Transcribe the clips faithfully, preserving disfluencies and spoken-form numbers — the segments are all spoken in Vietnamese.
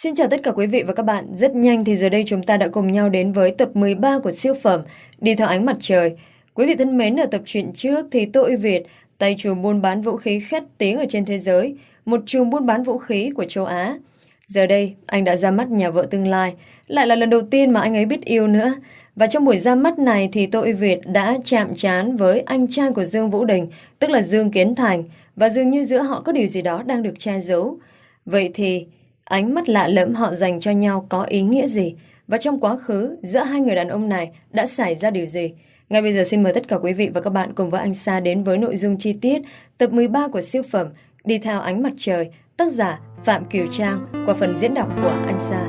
Xin chào tất cả quý vị và các bạn. Rất nhanh thì giờ đây chúng ta đã cùng nhau đến với tập mười ba của siêu phẩm Đi Theo Ánh Mặt Trời. Quý vị thân mến, ở tập truyện trước thì Tô Uy Việt, tay trùm buôn bán vũ khí khét tiếng ở trên thế giới, một trùm buôn bán vũ khí của châu Á. Giờ đây, anh đã ra mắt nhà vợ tương lai, lại là lần đầu tiên mà anh ấy biết yêu nữa. Và trong buổi ra mắt này thì Tô Uy Việt đã chạm trán với anh trai của Dương Vũ Đình, tức là Dương Kiến Thành, và dường như giữa họ có điều gì đó đang được che giấu. Vậy thì ánh mắt lạ lẫm họ dành cho nhau có ý nghĩa gì? Và trong quá khứ, giữa hai người đàn ông này đã xảy ra điều gì? Ngay bây giờ xin mời tất cả quý vị và các bạn cùng với anh Sa đến với nội dung chi tiết tập mười ba của siêu phẩm Đi Theo Ánh Mặt Trời, tác giả Phạm Kiều Trang, qua phần diễn đọc của anh Sa.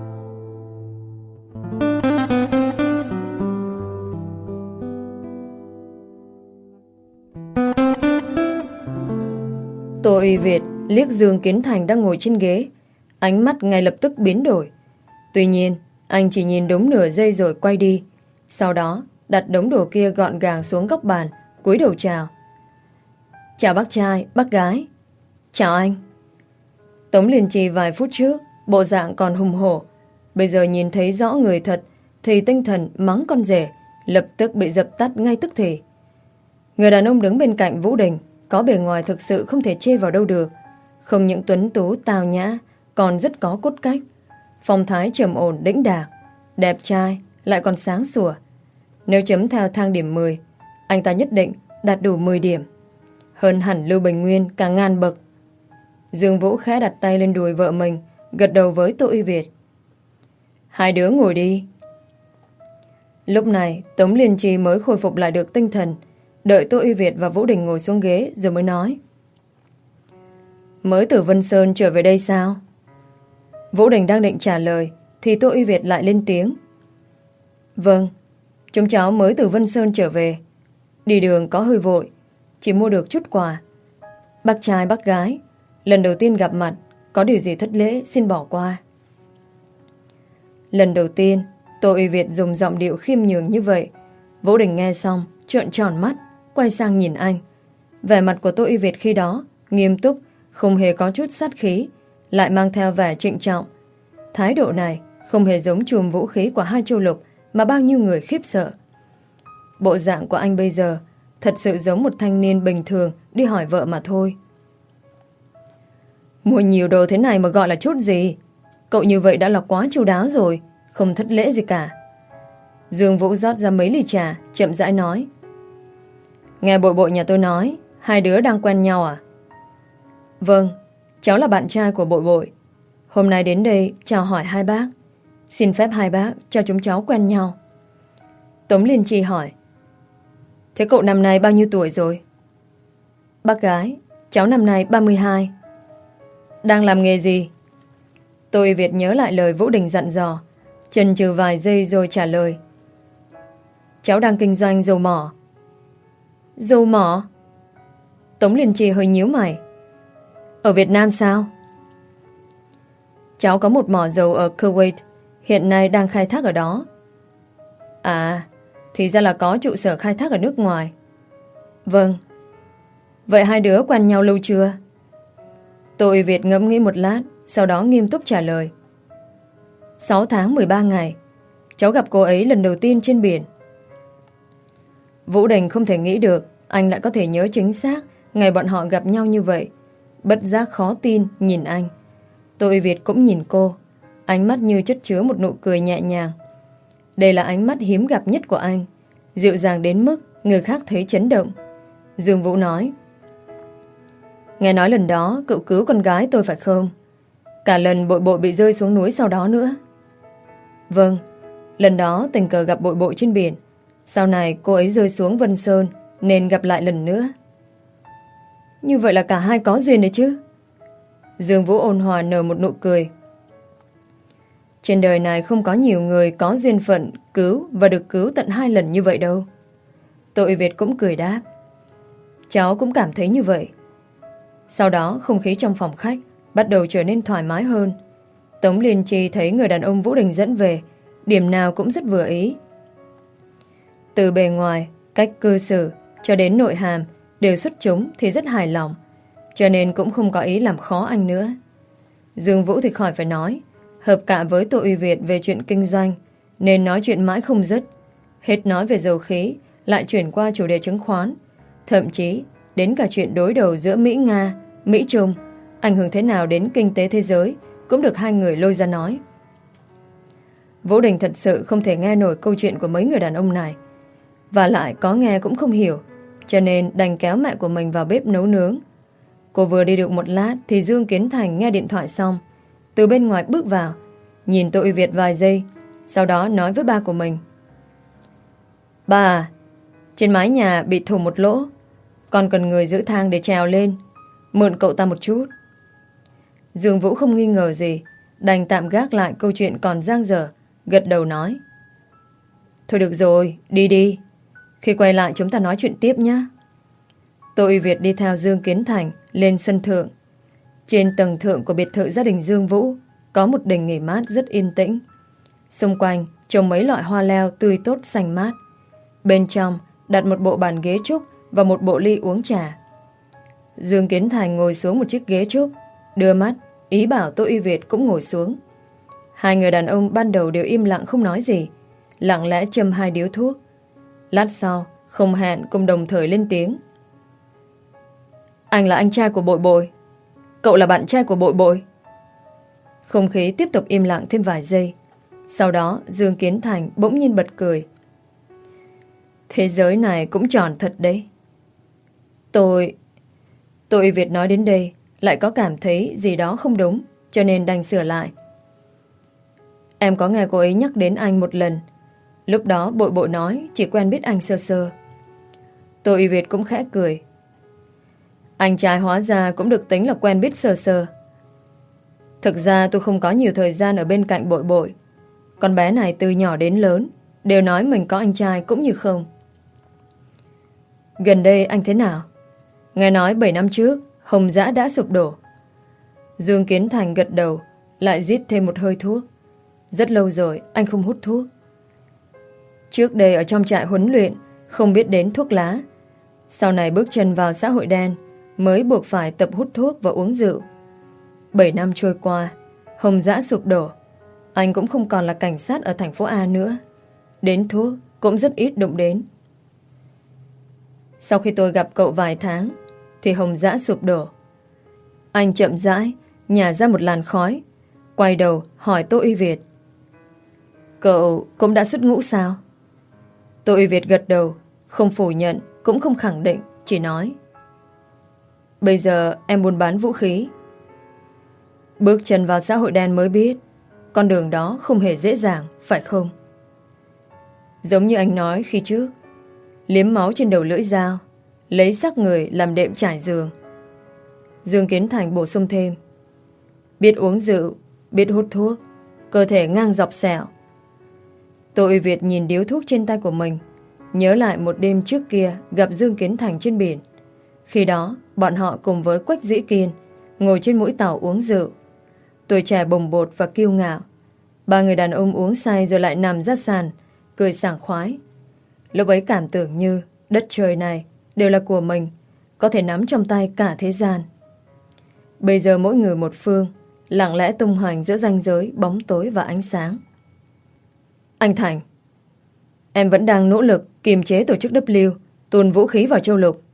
Tô Uy Việt liếc Dương Kiến Thành đang ngồi trên ghế, ánh mắt ngay lập tức biến đổi. Tuy nhiên, anh chỉ nhìn đúng nửa giây rồi quay đi. Sau đó, đặt đống đồ kia gọn gàng xuống góc bàn, cúi đầu chào. Chào bác trai, bác gái. Chào anh. Tống Liên Chi vài phút trước, bộ dạng còn hùng hổ. Bây giờ nhìn thấy rõ người thật, thì tinh thần mắng con rể, lập tức bị dập tắt ngay tức thì. Người đàn ông đứng bên cạnh Vũ Đình, có bề ngoài thực sự không thể chê vào đâu được. Không những tuấn tú tào nhã, còn rất có cốt cách. Phong thái trầm ổn đĩnh đạc, đẹp trai, lại còn sáng sủa. Nếu chấm theo thang điểm mười, anh ta nhất định đạt đủ mười điểm. Hơn hẳn Lưu Bình Nguyên cả ngàn bậc. Dương Vũ khẽ đặt tay lên đùi vợ mình, gật đầu với Tô Uy Việt. Hai đứa ngồi đi. Lúc này Tống Liên Chi mới khôi phục lại được tinh thần, đợi Tô Uy Việt và Vũ Đình ngồi xuống ghế rồi mới nói. Mới từ Vân Sơn trở về đây sao? Vũ Đình đang định trả lời thì Tô Uy Việt lại lên tiếng. Vâng, chúng cháu mới từ Vân Sơn trở về. Đi đường có hơi vội, chỉ mua được chút quà. Bác trai bác gái, lần đầu tiên gặp mặt, có điều gì thất lễ xin bỏ qua. Lần đầu tiên Tô Uy Việt dùng giọng điệu khiêm nhường như vậy. Vũ Đình nghe xong trợn tròn mắt, quay sang nhìn anh. Vẻ mặt của Tô Uy Việt khi đó nghiêm túc, không hề có chút sát khí, lại mang theo vẻ trịnh trọng. Thái độ này không hề giống chùm vũ khí của hai châu lục mà bao nhiêu người khiếp sợ. Bộ dạng của anh bây giờ thật sự giống một thanh niên bình thường đi hỏi vợ mà thôi. Mua nhiều đồ thế này mà gọi là chút gì? Cậu như vậy đã là quá chu đáo rồi, không thất lễ gì cả. Dương Vũ rót ra mấy ly trà, chậm rãi nói. Nghe bội bội nhà tôi nói, hai đứa đang quen nhau à? Vâng, cháu là bạn trai của bội bội. Hôm nay đến đây chào hỏi hai bác. Xin phép hai bác cho chúng cháu quen nhau. Tống Liên Chi hỏi. Thế cậu năm nay bao nhiêu tuổi rồi? Bác gái, cháu năm nay ba mươi hai. Đang làm nghề gì? Tô Uy Việt nhớ lại lời Vũ Đình dặn dò, chần chừ vài giây rồi trả lời. Cháu đang kinh doanh dầu mỏ. Dầu mỏ? Tống Liên Chi hơi nhíu mày. Ở Việt Nam sao? Cháu có một mỏ dầu ở Kuwait, hiện nay đang khai thác ở đó. À, thì ra là có trụ sở khai thác ở nước ngoài. Vâng. Vậy hai đứa quen nhau lâu chưa? Tô Uy Việt ngẫm nghĩ một lát, sau đó nghiêm túc trả lời. Sáu tháng mười ba ngày. Cháu gặp cô ấy lần đầu tiên trên biển. Vũ Đình không thể nghĩ được anh lại có thể nhớ chính xác ngày bọn họ gặp nhau như vậy. Bất giác khó tin nhìn anh. Tô Uy Việt cũng nhìn cô, ánh mắt như chất chứa một nụ cười nhẹ nhàng. Đây là ánh mắt hiếm gặp nhất của anh, dịu dàng đến mức người khác thấy chấn động. Dương Vũ nói. Nghe nói lần đó cậu cứu con gái tôi phải không? Cả lần bội bội bị rơi xuống núi sau đó nữa. Vâng, lần đó tình cờ gặp bội bội trên biển. Sau này cô ấy rơi xuống Vân Sơn nên gặp lại lần nữa. Như vậy là cả hai có duyên đấy chứ? Dương Vũ ôn hòa nở một nụ cười. Trên đời này không có nhiều người có duyên phận cứu và được cứu tận hai lần như vậy đâu. Tô Uy Việt cũng cười đáp. Cháu cũng cảm thấy như vậy. Sau đó không khí trong phòng khách bắt đầu trở nên thoải mái hơn. Tống Liên Chi thấy người đàn ông Vũ Đình dẫn về, điểm nào cũng rất vừa ý. Từ bề ngoài, cách cư xử cho đến nội hàm đều xuất chúng thì rất hài lòng, cho nên cũng không có ý làm khó anh nữa. Dương Vũ thì khỏi phải nói, Hợp cả với Tô Uy Việt về chuyện kinh doanh, nên nói chuyện mãi không dứt. Hết nói về dầu khí, lại chuyển qua chủ đề chứng khoán. Thậm chí, đến cả chuyện đối đầu giữa Mỹ-Nga, Mỹ-Trung, ảnh hưởng thế nào đến kinh tế thế giới, cũng được hai người lôi ra nói. Vũ Đình thật sự không thể nghe nổi câu chuyện của mấy người đàn ông này. Và lại có nghe cũng không hiểu, cho nên đành kéo mẹ của mình vào bếp nấu nướng. Cô vừa đi được một lát thì Dương Kiến Thành nghe điện thoại xong, từ bên ngoài bước vào, nhìn Tô Uy Việt vài giây, sau đó nói với ba của mình. Ba, trên mái nhà bị thủng một lỗ, còn cần người giữ thang để trèo lên, mượn cậu ta một chút. Dương Vũ không nghi ngờ gì, đành tạm gác lại câu chuyện còn dang dở, gật đầu nói. Thôi được rồi, đi đi. Khi quay lại chúng ta nói chuyện tiếp nhé. Tô Uy Việt đi theo Dương Kiến Thành lên sân thượng. Trên tầng thượng của biệt thự gia đình Dương Vũ có một đình nghỉ mát rất yên tĩnh. Xung quanh trồng mấy loại hoa leo tươi tốt xanh mát. Bên trong đặt một bộ bàn ghế trúc và một bộ ly uống trà. Dương Kiến Thành ngồi xuống một chiếc ghế trúc, đưa mắt ý bảo Tô Uy Việt cũng ngồi xuống. Hai người đàn ông ban đầu đều im lặng không nói gì, lặng lẽ châm hai điếu thuốc. Lát sau không hẹn cùng đồng thời lên tiếng. Anh là anh trai của Bội Bội. Cậu là bạn trai của Bội Bội. Không khí tiếp tục im lặng thêm vài giây. Sau đó Dương Kiến Thành bỗng nhiên bật cười. Thế giới này cũng tròn thật đấy. Tôi... Tôi Việt nói đến đây lại có cảm thấy gì đó không đúng, cho nên đành sửa lại. Em có nghe cô ấy nhắc đến anh một lần. Lúc đó Bội Bội nói chỉ quen biết anh sơ sơ. Tôi Việt cũng khẽ cười. Anh trai hóa ra cũng được tính là quen biết sơ sơ. Thực ra tôi không có nhiều thời gian ở bên cạnh Bội Bội. Con bé này từ nhỏ đến lớn đều nói mình có anh trai cũng như không. Gần đây anh thế nào? Nghe nói bảy năm trước Hồng Dã đã sụp đổ. Dương Kiến Thành gật đầu, lại rít thêm một hơi thuốc. Rất lâu rồi anh không hút thuốc. Trước đây ở trong trại huấn luyện không biết đến thuốc lá. Sau này bước chân vào xã hội đen mới buộc phải tập hút thuốc và uống rượu. Bảy năm trôi qua, Hồng Dã sụp đổ. Anh cũng không còn là cảnh sát ở thành phố A nữa. Đến thuốc cũng rất ít đụng đến. Sau khi tôi gặp cậu vài tháng thì Hồng Dã sụp đổ. Anh chậm rãi nhả ra một làn khói, quay đầu hỏi Tô Uy Việt. Cậu cũng đã xuất ngũ sao? Tô Uy Việt gật đầu, không phủ nhận cũng không khẳng định, chỉ nói. Bây giờ em buôn bán vũ khí. Bước chân vào xã hội đen mới biết con đường đó không hề dễ dàng, phải không? Giống như anh nói khi trước, liếm máu trên đầu lưỡi dao, lấy xác người làm đệm trải giường. Dương Kiến Thành bổ sung thêm. Biết uống rượu, biết hút thuốc, cơ thể ngang dọc sẹo. Tô Uy Việt nhìn điếu thuốc trên tay của mình, nhớ lại một đêm trước kia gặp Dương Kiến Thành trên biển. Khi đó bọn họ cùng với Quách Dĩ Kiên ngồi trên mũi tàu uống rượu. Tuổi trẻ bồng bột và kiêu ngạo. Ba người đàn ông uống say rồi lại nằm ra sàn, cười sảng khoái. Lúc ấy cảm tưởng như đất trời này đều là của mình, có thể nắm trong tay cả thế gian. Bây giờ mỗi người một phương, lặng lẽ tung hoành giữa ranh giới bóng tối và ánh sáng. Anh Thành, em vẫn đang nỗ lực kiềm chế tổ chức W tuồn vũ khí vào châu lục.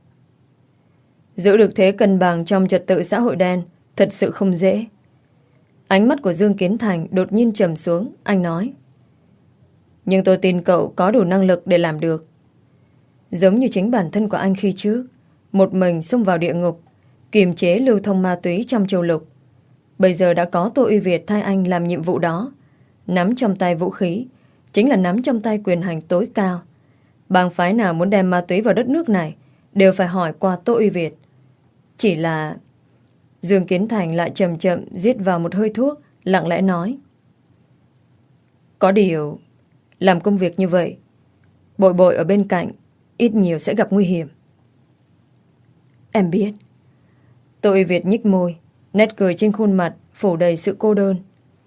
Giữ được thế cân bằng trong trật tự xã hội đen thật sự không dễ. Ánh mắt của Dương Kiến Thành đột nhiên trầm xuống. Anh nói. Nhưng tôi tin cậu có đủ năng lực để làm được. Giống như chính bản thân của anh khi trước, một mình xông vào địa ngục, kiềm chế lưu thông ma túy trong châu lục. Bây giờ đã có Tô Uy Việt thay anh làm nhiệm vụ đó. Nắm trong tay vũ khí chính là nắm trong tay quyền hành tối cao. Bang phái nào muốn đem ma túy vào đất nước này đều phải hỏi qua Tô Uy Việt. Chỉ là... Dương Kiến Thành lại chậm chậm giết vào một hơi thuốc, lặng lẽ nói. Có điều, làm công việc như vậy, Bội Bội ở bên cạnh ít nhiều sẽ gặp nguy hiểm. Em biết. Tô Uy Việt nhích môi, nét cười trên khuôn mặt phủ đầy sự cô đơn.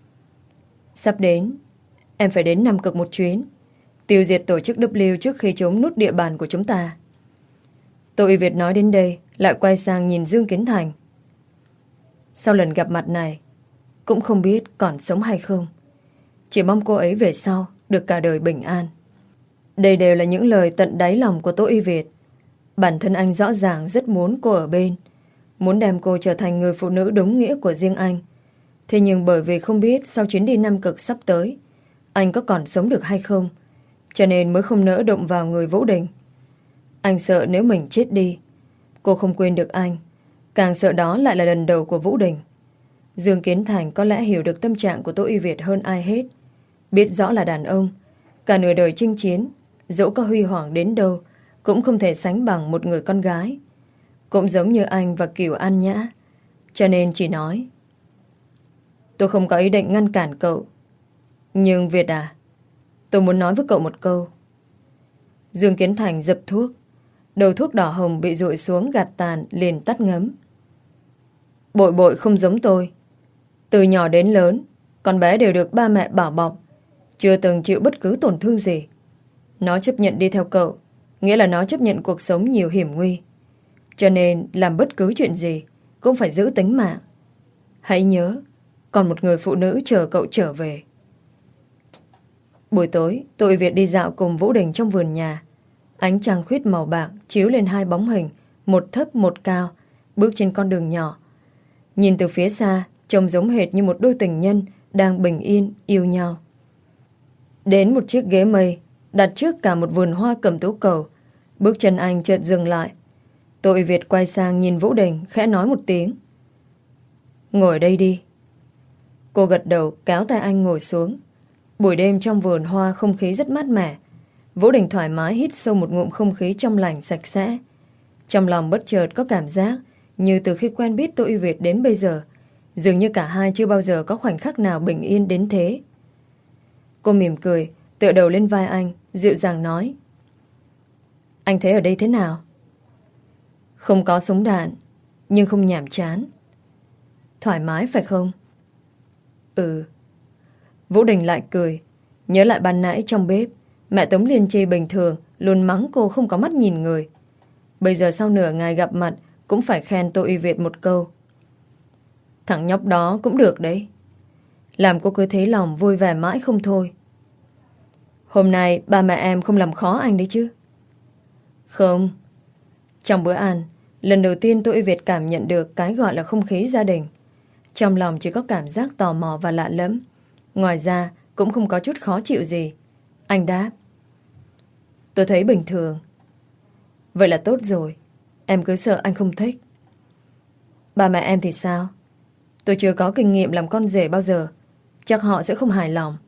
Sắp đến, em phải đến Nam Cực một chuyến, tiêu diệt tổ chức W trước khi chúng nút địa bàn của chúng ta. Tô Uy Việt nói đến đây, lại quay sang nhìn Dương Kiến Thành. Sau lần gặp mặt này, cũng không biết còn sống hay không. Chỉ mong cô ấy về sau được cả đời bình an. Đây đều là những lời tận đáy lòng của Tô Y Việt. Bản thân anh rõ ràng rất muốn cô ở bên, muốn đem cô trở thành người phụ nữ đúng nghĩa của riêng anh. Thế nhưng bởi vì không biết sau chuyến đi Nam Cực sắp tới anh có còn sống được hay không, cho nên mới không nỡ động vào người Vũ Đình. Anh sợ nếu mình chết đi, cô không quên được anh. Càng sợ đó lại là lần đầu của Vũ Đình. Dương Kiến Thành có lẽ hiểu được tâm trạng của Tô Y Việt hơn ai hết. Biết rõ là đàn ông, cả nửa đời chinh chiến, dẫu có huy hoàng đến đâu cũng không thể sánh bằng một người con gái. Cũng giống như anh và Kiều An Nhã. Cho nên chỉ nói: tôi không có ý định ngăn cản cậu, nhưng Việt à, tôi muốn nói với cậu một câu. Dương Kiến Thành dập thuốc. Đầu thuốc đỏ hồng bị dội xuống gạt tàn, liền tắt ngấm. Bội bội không giống tôi. Từ nhỏ đến lớn, con bé đều được ba mẹ bảo bọc, chưa từng chịu bất cứ tổn thương gì. Nó chấp nhận đi theo cậu, nghĩa là nó chấp nhận cuộc sống nhiều hiểm nguy. Cho nên làm bất cứ chuyện gì cũng phải giữ tính mạng. Hãy nhớ, còn một người phụ nữ chờ cậu trở về. Buổi tối, Tô Y Việt đi dạo cùng Vũ Đình trong vườn nhà. Ánh trăng khuyết màu bạc chiếu lên hai bóng hình, một thấp một cao, bước trên con đường nhỏ. Nhìn từ phía xa, trông giống hệt như một đôi tình nhân đang bình yên yêu nhau. Đến một chiếc ghế mây đặt trước cả một vườn hoa cẩm tú cầu, bước chân anh chợt dừng lại. Tô Y Việt quay sang nhìn Vũ Đình, khẽ nói một tiếng: ngồi ở đây đi. Cô gật đầu kéo tay anh ngồi xuống. Buổi đêm trong vườn hoa không khí rất mát mẻ. Vũ Đình thoải mái hít sâu một ngụm không khí trong lành sạch sẽ. Trong lòng bất chợt có cảm giác như từ khi quen biết Tô Y Việt đến bây giờ, dường như cả hai chưa bao giờ có khoảnh khắc nào bình yên đến thế. Cô mỉm cười, tựa đầu lên vai anh, dịu dàng nói: anh thấy ở đây thế nào? Không có súng đạn, nhưng không nhàm chán. Thoải mái phải không? Ừ. Vũ Đình lại cười, nhớ lại ban nãy trong bếp, mẹ Tống Liên Chi bình thường luôn mắng cô không có mắt nhìn người. Bây giờ sau nửa ngày gặp mặt cũng phải khen Tô Y Việt một câu. Thằng nhóc đó cũng được đấy. Làm cô cứ thấy lòng vui vẻ mãi không thôi. Hôm nay ba mẹ em không làm khó anh đấy chứ? Không. Trong bữa ăn, lần đầu tiên Tô Y Việt cảm nhận được cái gọi là không khí gia đình. Trong lòng chỉ có cảm giác tò mò và lạ lẫm. Ngoài ra cũng không có chút khó chịu gì. Anh đáp: tôi thấy bình thường. Vậy là tốt rồi. Em cứ sợ anh không thích. Ba mẹ em thì sao? Tôi chưa có kinh nghiệm làm con rể bao giờ, chắc họ sẽ không hài lòng.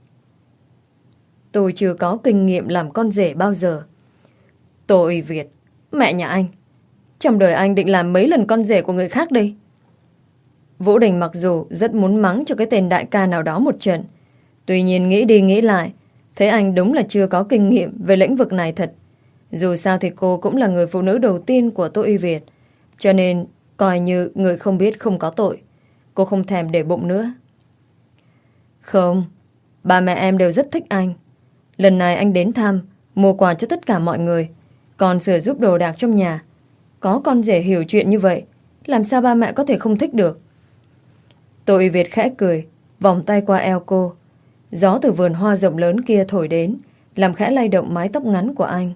Tôi chưa có kinh nghiệm làm con rể bao giờ. Tô Y Việt, mẹ nhà anh, trong đời anh định làm mấy lần con rể của người khác đây? Vũ Đình mặc dù rất muốn mắng cho cái tên đại ca nào đó một trận, tuy nhiên nghĩ đi nghĩ lại, thấy anh đúng là chưa có kinh nghiệm về lĩnh vực này thật. Dù sao thì cô cũng là người phụ nữ đầu tiên của Tô Y Việt, cho nên coi như người không biết không có tội. Cô không thèm để bụng nữa. Không, ba mẹ em đều rất thích anh. Lần này anh đến thăm, mua quà cho tất cả mọi người, còn sửa giúp đồ đạc trong nhà. Có con rể hiểu chuyện như vậy, làm sao ba mẹ có thể không thích được? Tô Y Việt khẽ cười, vòng tay qua eo cô. Gió từ vườn hoa rộng lớn kia thổi đến, làm khẽ lay động mái tóc ngắn của anh.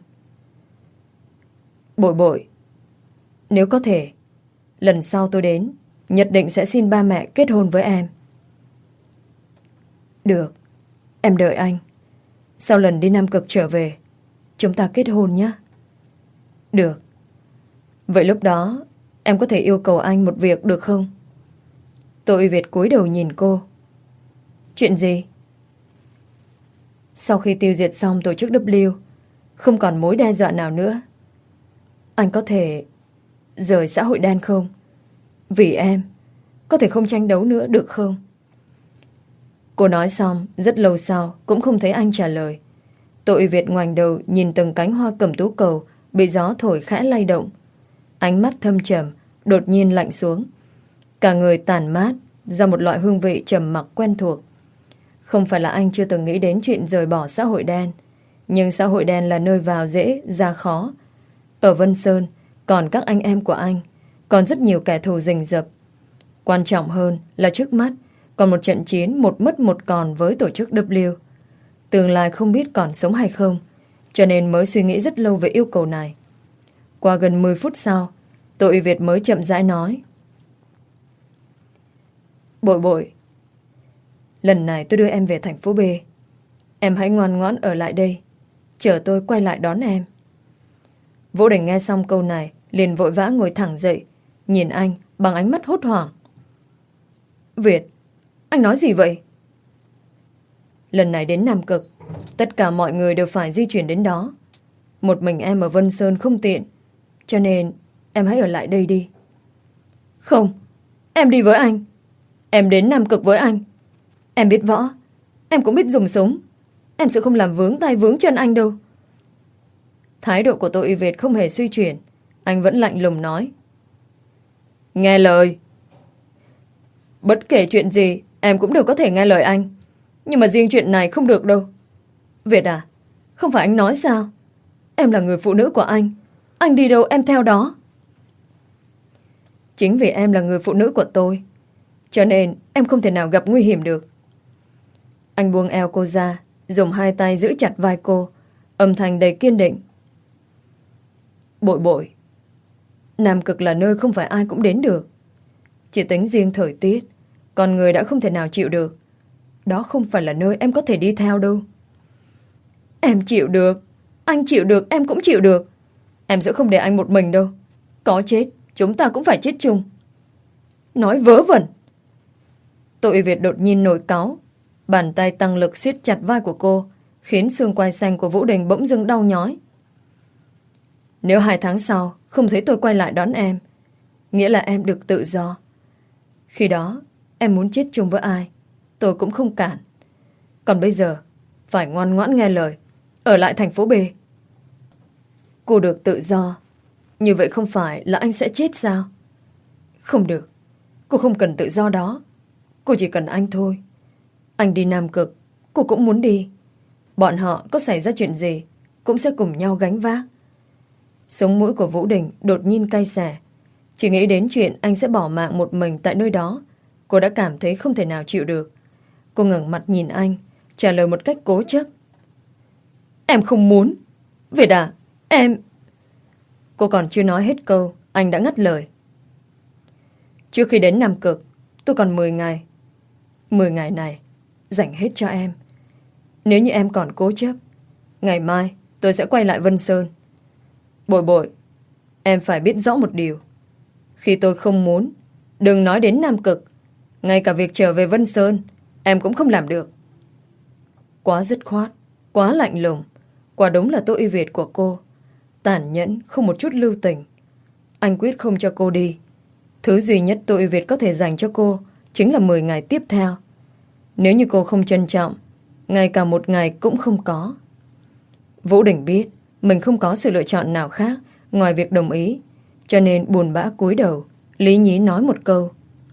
Bội bội, nếu có thể, lần sau tôi đến, nhất định sẽ xin ba mẹ kết hôn với em. Được, em đợi anh. Sau lần đi Nam Cực trở về, chúng ta kết hôn nhé. Được. Vậy lúc đó em có thể yêu cầu anh một việc được không? Tô Y Việt cúi đầu nhìn cô. Chuyện gì? Sau khi tiêu diệt xong tổ chức W, không còn mối đe dọa nào nữa, anh có thể rời xã hội đen không? Vì em, có thể không tranh đấu nữa được không? Cô nói xong, rất lâu sau cũng không thấy anh trả lời. Tô Y Việt ngoảnh đầu nhìn từng cánh hoa cẩm tú cầu bị gió thổi khẽ lay động. Ánh mắt thâm trầm đột nhiên lạnh xuống. Cả người tàn mát ra một loại hương vị trầm mặc quen thuộc. Không phải là anh chưa từng nghĩ đến chuyện rời bỏ xã hội đen, nhưng xã hội đen là nơi vào dễ ra khó. Ở Vân Sơn còn các anh em của anh, còn rất nhiều kẻ thù rình rập. Quan trọng hơn là trước mắt còn một trận chiến một mất một còn với tổ chức W. Tương lai không biết còn sống hay không, cho nên mới suy nghĩ rất lâu về yêu cầu này. Qua gần mười phút sau, Tô Uy Việt mới chậm rãi nói. Bội bội, lần này tôi đưa em về thành phố B. Em hãy ngoan ngoãn ở lại đây, chờ tôi quay lại đón em. Vũ Đình nghe xong câu này, liền vội vã ngồi thẳng dậy, nhìn anh bằng ánh mắt hốt hoảng. Việt, anh nói gì vậy? Lần này đến Nam Cực, tất cả mọi người đều phải di chuyển đến đó. Một mình em ở Vân Sơn không tiện, cho nên em hãy ở lại đây đi. Không, em đi với anh. Em đến Nam Cực với anh. Em biết võ, em cũng biết dùng súng. Em sẽ không làm vướng tay vướng chân anh đâu. Thái độ của Tô Uy Việt không hề suy chuyển. Anh vẫn lạnh lùng nói. Nghe lời. Bất kể chuyện gì, em cũng đều có thể nghe lời anh. Nhưng mà riêng chuyện này không được đâu. Việt à, không phải anh nói sao? Em là người phụ nữ của anh. Anh đi đâu em theo đó. Chính vì em là người phụ nữ của tôi, cho nên em không thể nào gặp nguy hiểm được. Anh buông eo cô ra, dùng hai tay giữ chặt vai cô, âm thanh đầy kiên định. Bội bội, Nam Cực là nơi không phải ai cũng đến được. Chỉ tính riêng thời tiết, con người đã không thể nào chịu được. Đó không phải là nơi em có thể đi theo đâu. Em chịu được. Anh chịu được, em cũng chịu được. Em sẽ không để anh một mình đâu. Có chết, chúng ta cũng phải chết chung. Nói vớ vẩn. Tô Uy Việt đột nhiên nổi cáu. Bàn tay tăng lực siết chặt vai của cô, khiến xương quai xanh của Vũ Đình bỗng dưng đau nhói. Nếu hai tháng sau không thấy tôi quay lại đón em, nghĩa là em được tự do. Khi đó em muốn chết chung với ai, tôi cũng không cản. Còn bây giờ phải ngoan ngoãn nghe lời, ở lại thành phố B. Cô được tự do, như vậy không phải là anh sẽ chết sao? Không được, cô không cần tự do đó. Cô chỉ cần anh thôi. Anh đi Nam Cực, cô cũng muốn đi. Bọn họ có xảy ra chuyện gì cũng sẽ cùng nhau gánh vác. Sống mũi của Vũ Đình đột nhiên cay xè. Chỉ nghĩ đến chuyện anh sẽ bỏ mạng một mình tại nơi đó, cô đã cảm thấy không thể nào chịu được. Cô ngẩng mặt nhìn anh, trả lời một cách cố chấp. Em không muốn. Việt à, em... Cô còn chưa nói hết câu, anh đã ngắt lời. Trước khi đến Nam Cực, tôi còn mười ngày. mười ngày này dành hết cho em. Nếu như em còn cố chấp, ngày mai tôi sẽ quay lại Vân Sơn. Bội bội, em phải biết rõ một điều. Khi tôi không muốn, đừng nói đến Nam Cực, ngay cả việc trở về Vân Sơn em cũng không làm được. Quá dứt khoát, quá lạnh lùng. Quả đúng là Tô Uy Việt của cô, tàn nhẫn, không một chút lưu tình. Anh quyết không cho cô đi. Thứ duy nhất Tô Uy Việt có thể dành cho cô chính là mười ngày tiếp theo. Nếu như cô không trân trọng, ngay cả một ngày cũng không có. Vũ Đình biết mình không có sự lựa chọn nào khác ngoài việc đồng ý, cho nên buồn bã cúi đầu, lý nhí nói một câu.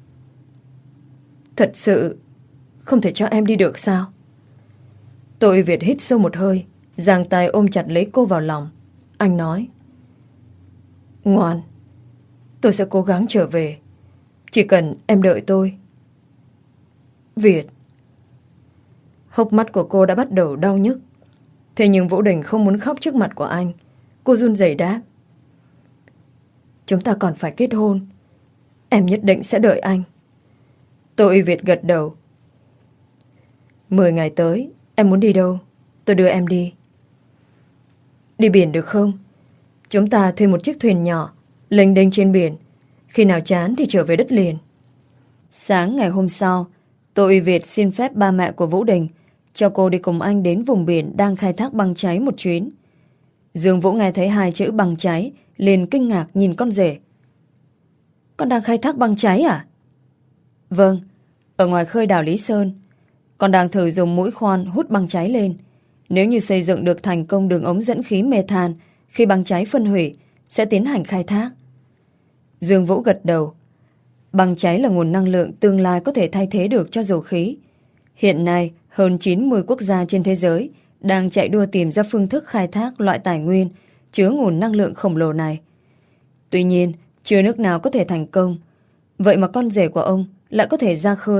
Thật sự không thể cho em đi được sao? Tô Uy Việt hít sâu một hơi, giang tay ôm chặt lấy cô vào lòng. Anh nói. Ngoan, tôi sẽ cố gắng trở về. Chỉ cần em đợi tôi. Việt. Hốc mắt của cô đã bắt đầu đau nhức. Thế nhưng Vũ Đình không muốn khóc trước mặt của anh. Cô run rẩy đáp. Chúng ta còn phải kết hôn. Em nhất định sẽ đợi anh. Tô Uy Việt gật đầu. Mười ngày tới, em muốn đi đâu? Tôi đưa em đi. Đi biển được không? Chúng ta thuê một chiếc thuyền nhỏ, lênh đênh trên biển. Khi nào chán thì trở về đất liền. Sáng ngày hôm sau, Tô Uy Việt xin phép ba mẹ của Vũ Đình cho cô đi cùng anh đến vùng biển đang khai thác băng cháy một chuyến. Dương Vũ nghe thấy hai chữ băng cháy, liền kinh ngạc nhìn con rể. Con đang khai thác băng cháy à? Vâng, ở ngoài khơi đảo Lý Sơn. Con đang thử dùng mũi khoan hút băng cháy lên. Nếu như xây dựng được thành công đường ống dẫn khí methane, khi băng cháy phân hủy, sẽ tiến hành khai thác. Dương Vũ gật đầu. Băng cháy là nguồn năng lượng tương lai có thể thay thế được cho dầu khí. Hiện nay, hơn chín mươi quốc gia trên thế giới đang chạy đua tìm ra phương thức khai thác loại tài nguyên chứa nguồn năng lượng khổng lồ này. Tuy nhiên, chưa nước nào có thể thành công. Vậy mà con rể của ông lại có thể ra khơi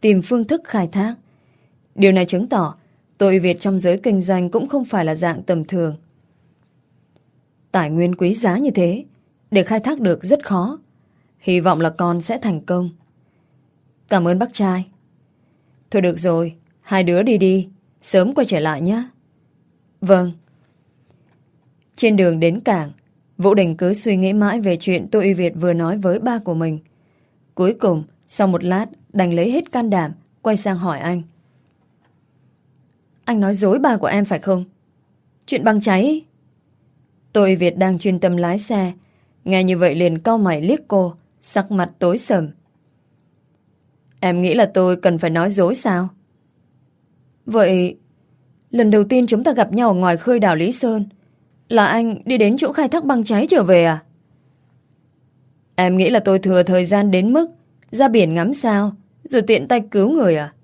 tìm phương thức khai thác. Điều này chứng tỏ Tô Uy Việt trong giới kinh doanh cũng không phải là dạng tầm thường. Tài nguyên quý giá như thế, để khai thác được rất khó. Hy vọng là con sẽ thành công. Cảm ơn bác trai. Thôi được rồi, hai đứa đi đi, sớm quay trở lại nhé. Vâng. Trên đường đến cảng, Vũ Đình cứ suy nghĩ mãi về chuyện Tô Uy Việt vừa nói với ba của mình. Cuối cùng, sau một lát, đành lấy hết can đảm, quay sang hỏi anh. Anh nói dối ba của em phải không? Chuyện băng cháy. Tô Uy Việt đang chuyên tâm lái xe, nghe như vậy liền cau mày liếc cô, sắc mặt tối sầm. Em nghĩ là tôi cần phải nói dối sao? Vậy, lần đầu tiên chúng ta gặp nhau ở ngoài khơi đảo Lý Sơn, là anh đi đến chỗ khai thác băng cháy trở về à? Em nghĩ là tôi thừa thời gian đến mức ra biển ngắm sao, rồi tiện tay cứu người à?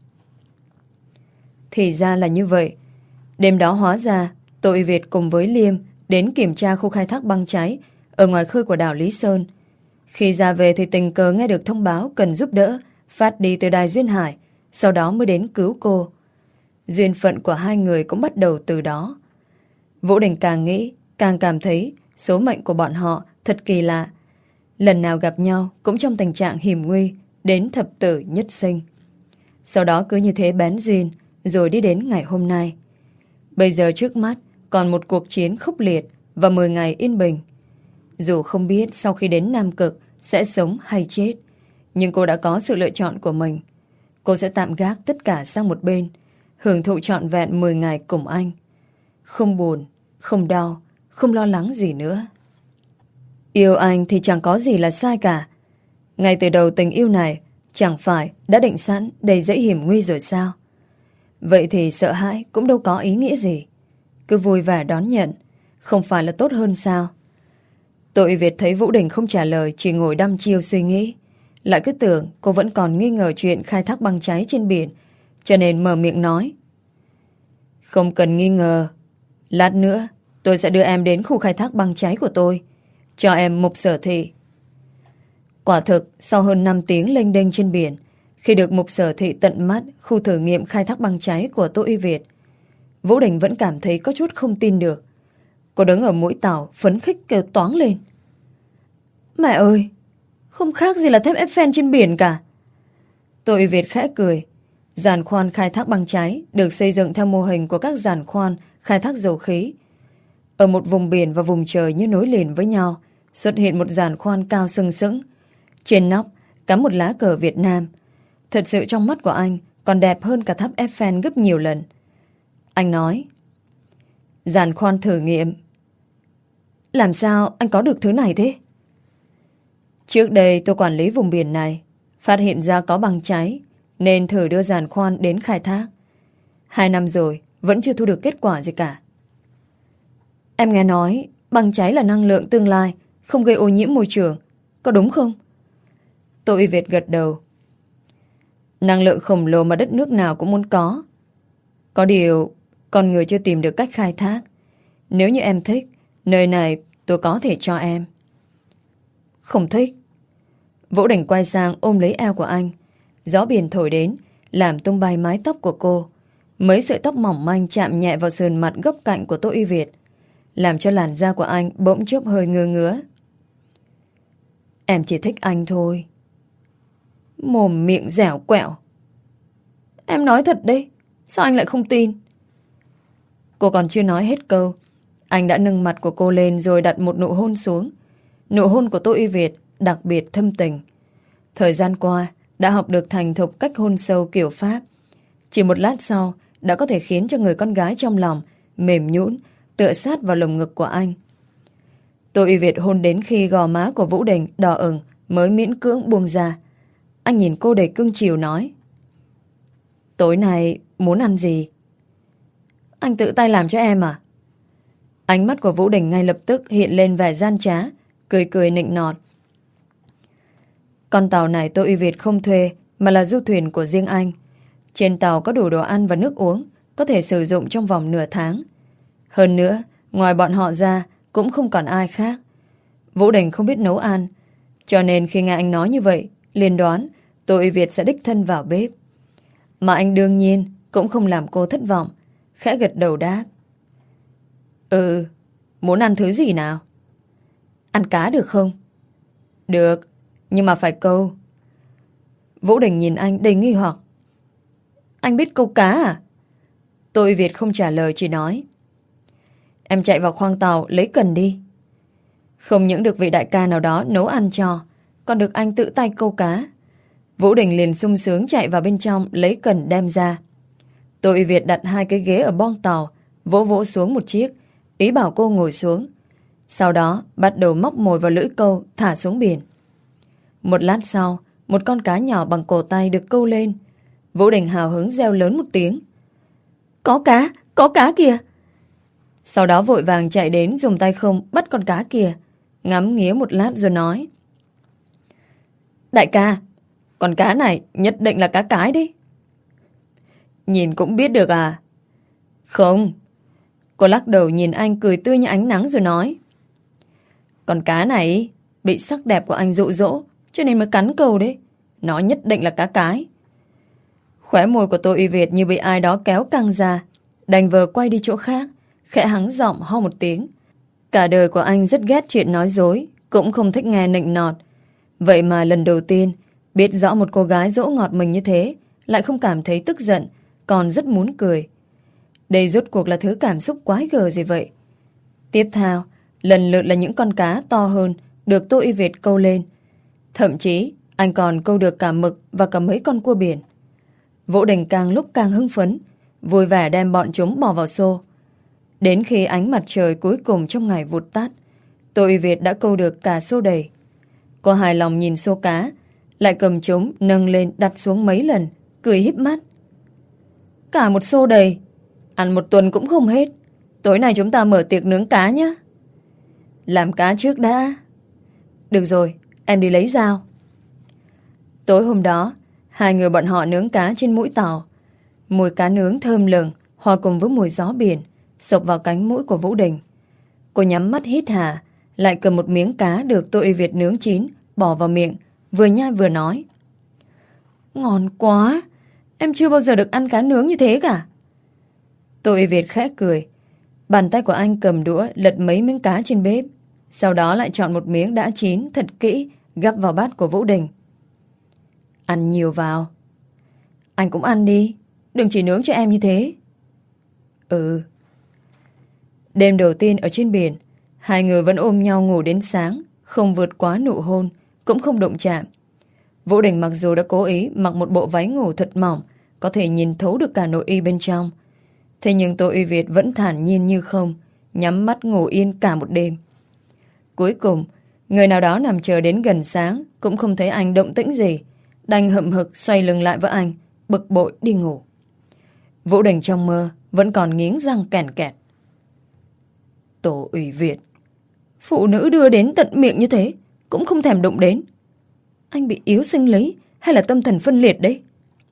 Thì ra là như vậy. Đêm đó hóa ra Tô Uy Việt cùng với Liêm đến kiểm tra khu khai thác băng cháy ở ngoài khơi của đảo Lý Sơn. Khi ra về thì tình cờ nghe được thông báo cần giúp đỡ phát đi từ đài Duyên Hải, sau đó mới đến cứu cô. Duyên phận của hai người cũng bắt đầu từ đó. Vũ Đình càng nghĩ, càng cảm thấy số mệnh của bọn họ thật kỳ lạ. Lần nào gặp nhau cũng trong tình trạng hiểm nguy, đến thập tử nhất sinh. Sau đó cứ như thế bén duyên, rồi đi đến ngày hôm nay. Bây giờ trước mắt còn một cuộc chiến khốc liệt và mười ngày yên bình. Dù không biết sau khi đến Nam Cực sẽ sống hay chết, nhưng cô đã có sự lựa chọn của mình. Cô sẽ tạm gác tất cả sang một bên, hưởng thụ trọn vẹn mười ngày cùng anh. Không buồn, không đau, không lo lắng gì nữa. Yêu anh thì chẳng có gì là sai cả. Ngay từ đầu tình yêu này, chẳng phải đã định sẵn đầy dẫy hiểm nguy rồi sao? Vậy thì sợ hãi cũng đâu có ý nghĩa gì. Cứ vui vẻ đón nhận, không phải là tốt hơn sao? Tô Uy Việt thấy Vũ Đình không trả lời, chỉ ngồi đăm chiêu suy nghĩ. Lại cứ tưởng cô vẫn còn nghi ngờ chuyện khai thác băng cháy trên biển, cho nên mở miệng nói. Không cần nghi ngờ. Lát nữa tôi sẽ đưa em đến khu khai thác băng cháy của tôi, cho em Mục Sở Thị. Quả thực, sau hơn năm tiếng lênh đênh trên biển, khi được Mục Sở Thị tận mắt khu thử nghiệm khai thác băng cháy của Tô Uy Việt, Vũ Đình vẫn cảm thấy có chút không tin được. Cô đứng ở mũi tàu phấn khích kêu toáng lên. Mẹ ơi, không khác gì là thép Eiffel trên biển cả. Tô Uy Việt khẽ cười. Giàn khoan khai thác băng cháy được xây dựng theo mô hình của các giàn khoan khai thác dầu khí. Ở một vùng biển và vùng trời như nối liền với nhau, xuất hiện một giàn khoan cao sừng sững. Trên nóc cắm một lá cờ Việt Nam. Thật sự trong mắt của anh còn đẹp hơn cả tháp Eiffel gấp nhiều lần. Anh nói, giàn khoan thử nghiệm. Làm sao anh có được thứ này thế? Trước đây tôi quản lý vùng biển này, phát hiện ra có băng cháy, nên thử đưa giàn khoan đến khai thác. Hai năm rồi, vẫn chưa thu được kết quả gì cả. Em nghe nói băng cháy là năng lượng tương lai, không gây ô nhiễm môi trường, có đúng không? Tô Uy Việt gật đầu. Năng lượng khổng lồ mà đất nước nào cũng muốn có. Có điều, con người chưa tìm được cách khai thác. Nếu như em thích, nơi này tôi có thể cho em. Không thích. Vũ Đình quay sang ôm lấy eo của anh. Gió biển thổi đến, làm tung bay mái tóc của cô. Mấy sợi tóc mỏng manh chạm nhẹ vào sườn mặt góc cạnh của Tô Uy Việt, làm cho làn da của anh bỗng chốc hơi ngứa ngứa. Em chỉ thích anh thôi. Mồm miệng dẻo quẹo. Em nói thật đấy, sao anh lại không tin? Cô còn chưa nói hết câu, anh đã nâng mặt của cô lên rồi đặt một nụ hôn xuống. Nụ hôn của Tô Uy Việt đặc biệt thâm tình. Thời gian qua đã học được thành thục cách hôn sâu kiểu Pháp. Chỉ một lát sau đã có thể khiến cho người con gái trong lòng mềm nhũn, tựa sát vào lồng ngực của anh. Tô Uy Việt hôn đến khi gò má của Vũ Đình đỏ ửng mới miễn cưỡng buông ra. Anh nhìn cô đầy cưng chiều nói, tối nay muốn ăn gì? Anh tự tay làm cho em à? Ánh mắt của Vũ Đình ngay lập tức hiện lên vẻ gian trá, cười cười nịnh nọt. Con tàu này Tô Uy Việt không thuê, mà là du thuyền của riêng anh. Trên tàu có đủ đồ ăn và nước uống, có thể sử dụng trong vòng nửa tháng. Hơn nữa, ngoài bọn họ ra cũng không còn ai khác. Vũ Đình không biết nấu ăn, cho nên khi nghe anh nói như vậy, liền đoán Tô Uy Việt sẽ đích thân vào bếp. Mà anh đương nhiên cũng không làm cô thất vọng, khẽ gật đầu đáp. Ừ, muốn ăn thứ gì nào? Ăn cá được không? Được, nhưng mà phải câu. Vũ Đình nhìn anh đầy nghi hoặc. Anh biết câu cá à? Tô Uy Việt không trả lời, chỉ nói. Em chạy vào khoang tàu lấy cần đi. Không những được vị đại ca nào đó nấu ăn cho, còn được anh tự tay câu cá. Vũ Đình liền sung sướng chạy vào bên trong lấy cần đem ra. Tô Uy Việt đặt hai cái ghế ở boong tàu, vỗ vỗ xuống một chiếc, ý bảo cô ngồi xuống. Sau đó bắt đầu móc mồi vào lưỡi câu, thả xuống biển. Một lát sau, một con cá nhỏ bằng cổ tay được câu lên. Vũ Đình hào hứng reo lớn một tiếng. Có cá, có cá kìa. Sau đó vội vàng chạy đến dùng tay không bắt con cá kìa, ngắm nghía một lát rồi nói. Đại ca, con cá này nhất định là cá cái đấy. Nhìn cũng biết được à? Không. Cô lắc đầu nhìn anh cười tươi như ánh nắng rồi nói. Con cá này bị sắc đẹp của anh dụ dỗ cho nên mới cắn câu đấy. Nó nhất định là cá cái. Khóe môi của Tô Uy Việt như bị ai đó kéo căng ra, đành vờ quay đi chỗ khác, khẽ hắng giọng ho một tiếng. Cả đời của anh rất ghét chuyện nói dối, cũng không thích nghe nịnh nọt. Vậy mà lần đầu tiên biết rõ một cô gái dỗ ngọt mình như thế, lại không cảm thấy tức giận, còn rất muốn cười. Đây rốt cuộc là thứ cảm xúc quái gở gì vậy? Tiếp theo, lần lượt là những con cá to hơn được Tô Uy Việt câu lên. Thậm chí, anh còn câu được cả mực và cả mấy con cua biển. Vũ Đình càng lúc càng hưng phấn, vui vẻ đem bọn chúng bỏ vào xô. Đến khi ánh mặt trời cuối cùng trong ngày vụt tắt, Tô Uy Việt đã câu được cả xô đầy. Cô hài lòng nhìn xô cá, lại cầm chúng nâng lên đặt xuống mấy lần, cười híp mắt. Cả một xô đầy, ăn một tuần cũng không hết. Tối nay chúng ta mở tiệc nướng cá nhé. Làm cá trước đã. Được rồi, em đi lấy dao. Tối hôm đó, hai người bọn họ nướng cá trên mũi tàu. Mùi cá nướng thơm lừng, hòa cùng với mùi gió biển, xộc vào cánh mũi của Vũ Đình. Cô nhắm mắt hít hà, lại cầm một miếng cá được Tô Uy Việt nướng chín, bỏ vào miệng, vừa nhai vừa nói. Ngon quá, em chưa bao giờ được ăn cá nướng như thế cả. Tô Uy Việt khẽ cười. Bàn tay của anh cầm đũa lật mấy miếng cá trên bếp, sau đó lại chọn một miếng đã chín thật kỹ, gắp vào bát của Vũ Đình. Ăn nhiều vào. Anh cũng ăn đi, đừng chỉ nướng cho em như thế. Ừ. Đêm đầu tiên ở trên biển, hai người vẫn ôm nhau ngủ đến sáng, không vượt quá nụ hôn, cũng không đụng chạm. Vũ Đình mặc dù đã cố ý mặc một bộ váy ngủ thật mỏng, có thể nhìn thấu được cả nội y bên trong. Thế nhưng Tô Uy Việt vẫn thản nhiên như không, nhắm mắt ngủ yên cả một đêm. Cuối cùng, người nào đó nằm chờ đến gần sáng, cũng không thấy anh động tĩnh gì, đành hậm hực xoay lưng lại với anh, bực bội đi ngủ. Vũ Đình trong mơ vẫn còn nghiến răng kèn kẹt. Tô Uy Việt, phụ nữ đưa đến tận miệng như thế cũng không thèm đụng đến. Anh bị yếu sinh lý hay là tâm thần phân liệt đấy?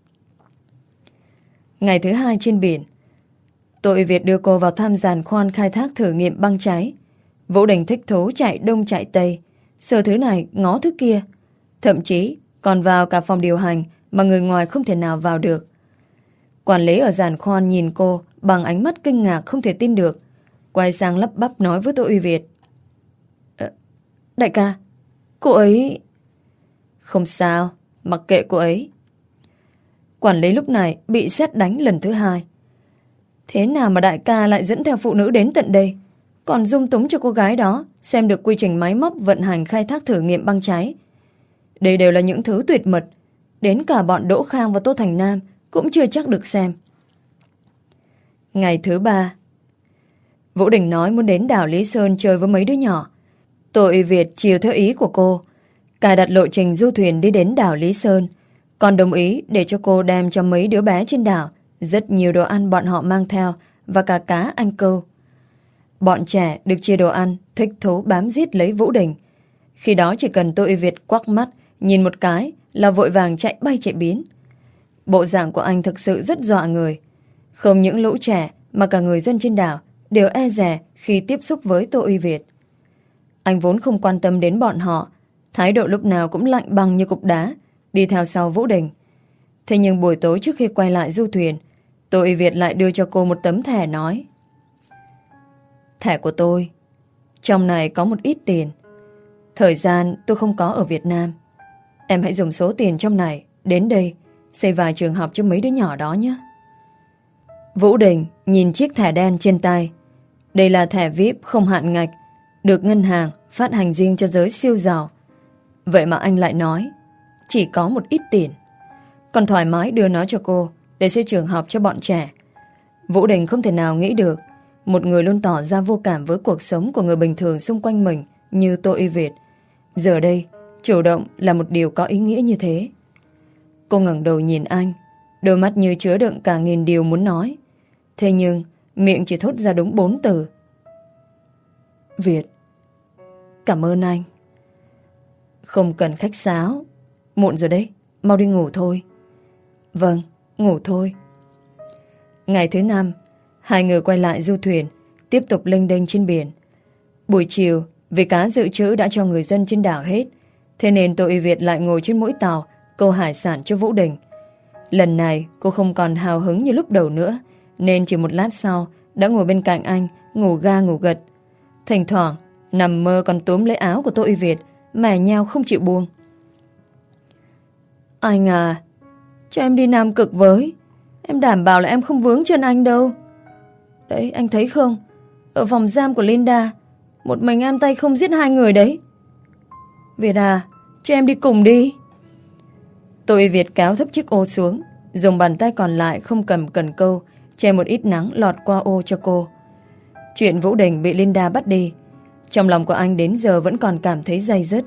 Ngày thứ hai trên biển, Tô Uy Việt đưa cô vào thăm giàn khoan khai thác thử nghiệm băng cháy. Vũ Đình thích thú chạy đông chạy tây, sờ thứ này ngó thứ kia, thậm chí còn vào cả phòng điều hành mà người ngoài không thể nào vào được. Quản lý ở giàn khoan nhìn cô bằng ánh mắt kinh ngạc không thể tin được, quay sang lắp bắp nói với Tô Uy Việt. Ờ, đại ca, cô ấy... Không sao, mặc kệ cô ấy. Quản lý lúc này bị sét đánh lần thứ hai. Thế nào mà đại ca lại dẫn theo phụ nữ đến tận đây, còn dung túng cho cô gái đó xem được quy trình máy móc vận hành khai thác thử nghiệm băng cháy. Đây đều là những thứ tuyệt mật, đến cả bọn Đỗ Khang và Tô Thành Nam cũng chưa chắc được xem. Ngày thứ ba, Vũ Đình nói muốn đến đảo Lý Sơn chơi với mấy đứa nhỏ. Tô Uy Việt chiều theo ý của cô, cài đặt lộ trình du thuyền đi đến đảo Lý Sơn, còn đồng ý để cho cô đem cho mấy đứa bé trên đảo rất nhiều đồ ăn bọn họ mang theo và cả cá anh câu. Bọn trẻ được chia đồ ăn, thích thú bám giết lấy Vũ Đình. Khi đó chỉ cần Tô Uy Việt quắc mắt nhìn một cái là vội vàng chạy bay chạy biến. Bộ dạng của anh thực sự rất dọa người. Không những lũ trẻ mà cả người dân trên đảo đều e dè khi tiếp xúc với Tô Uy Việt. Anh vốn không quan tâm đến bọn họ, thái độ lúc nào cũng lạnh băng như cục đá, đi theo sau Vũ Đình. Thế nhưng buổi tối trước khi quay lại du thuyền, Tô Y Việt lại đưa cho cô một tấm thẻ nói: Thẻ của tôi, trong này có một ít tiền. Thời gian tôi không có ở Việt Nam, em hãy dùng số tiền trong này đến đây xây vài trường học cho mấy đứa nhỏ đó nhé. Vũ Đình nhìn chiếc thẻ đen trên tay. Đây là thẻ vi ai pi không hạn ngạch, được ngân hàng phát hành riêng cho giới siêu giàu. Vậy mà anh lại nói chỉ có một ít tiền, còn thoải mái đưa nó cho cô để xây trường học cho bọn trẻ. Vũ Đình không thể nào nghĩ được một người luôn tỏ ra vô cảm với cuộc sống của người bình thường xung quanh mình như Tô Y Việt, giờ đây chủ động là một điều có ý nghĩa như thế. Cô ngẩng đầu nhìn anh, đôi mắt như chứa đựng cả nghìn điều muốn nói. Thế nhưng miệng chỉ thốt ra đúng bốn từ: Việt, cảm ơn anh. Không cần khách sáo, muộn rồi đấy, mau đi ngủ thôi. Vâng, ngủ thôi. Ngày thứ năm, hai người quay lại du thuyền, tiếp tục lênh đênh trên biển. Buổi chiều, vì cá dự trữ đã cho người dân trên đảo hết, thế nên Tô Y Việt lại ngồi trên mũi tàu câu hải sản cho Vũ Đình. Lần này cô không còn hào hứng như lúc đầu nữa, nên chỉ một lát sau đã ngồi bên cạnh anh, ngủ ga ngủ gật. Thỉnh thoảng nằm mơ còn túm lấy áo của Tô Y Việt, mè nheo không chịu buông. Anh à, cho em đi Nam Cực với, em đảm bảo là em không vướng chân anh đâu. Đấy, anh thấy không, ở phòng giam của Linda, một mình em tay không giết hai người đấy. Việt à, cho em đi cùng đi. Tô Y Việt kéo thấp chiếc ô xuống, dùng bàn tay còn lại không cầm cần câu che một ít nắng lọt qua ô cho cô. Chuyện Vũ Đình bị Linda bắt đi, trong lòng của anh đến giờ vẫn còn cảm thấy day dứt.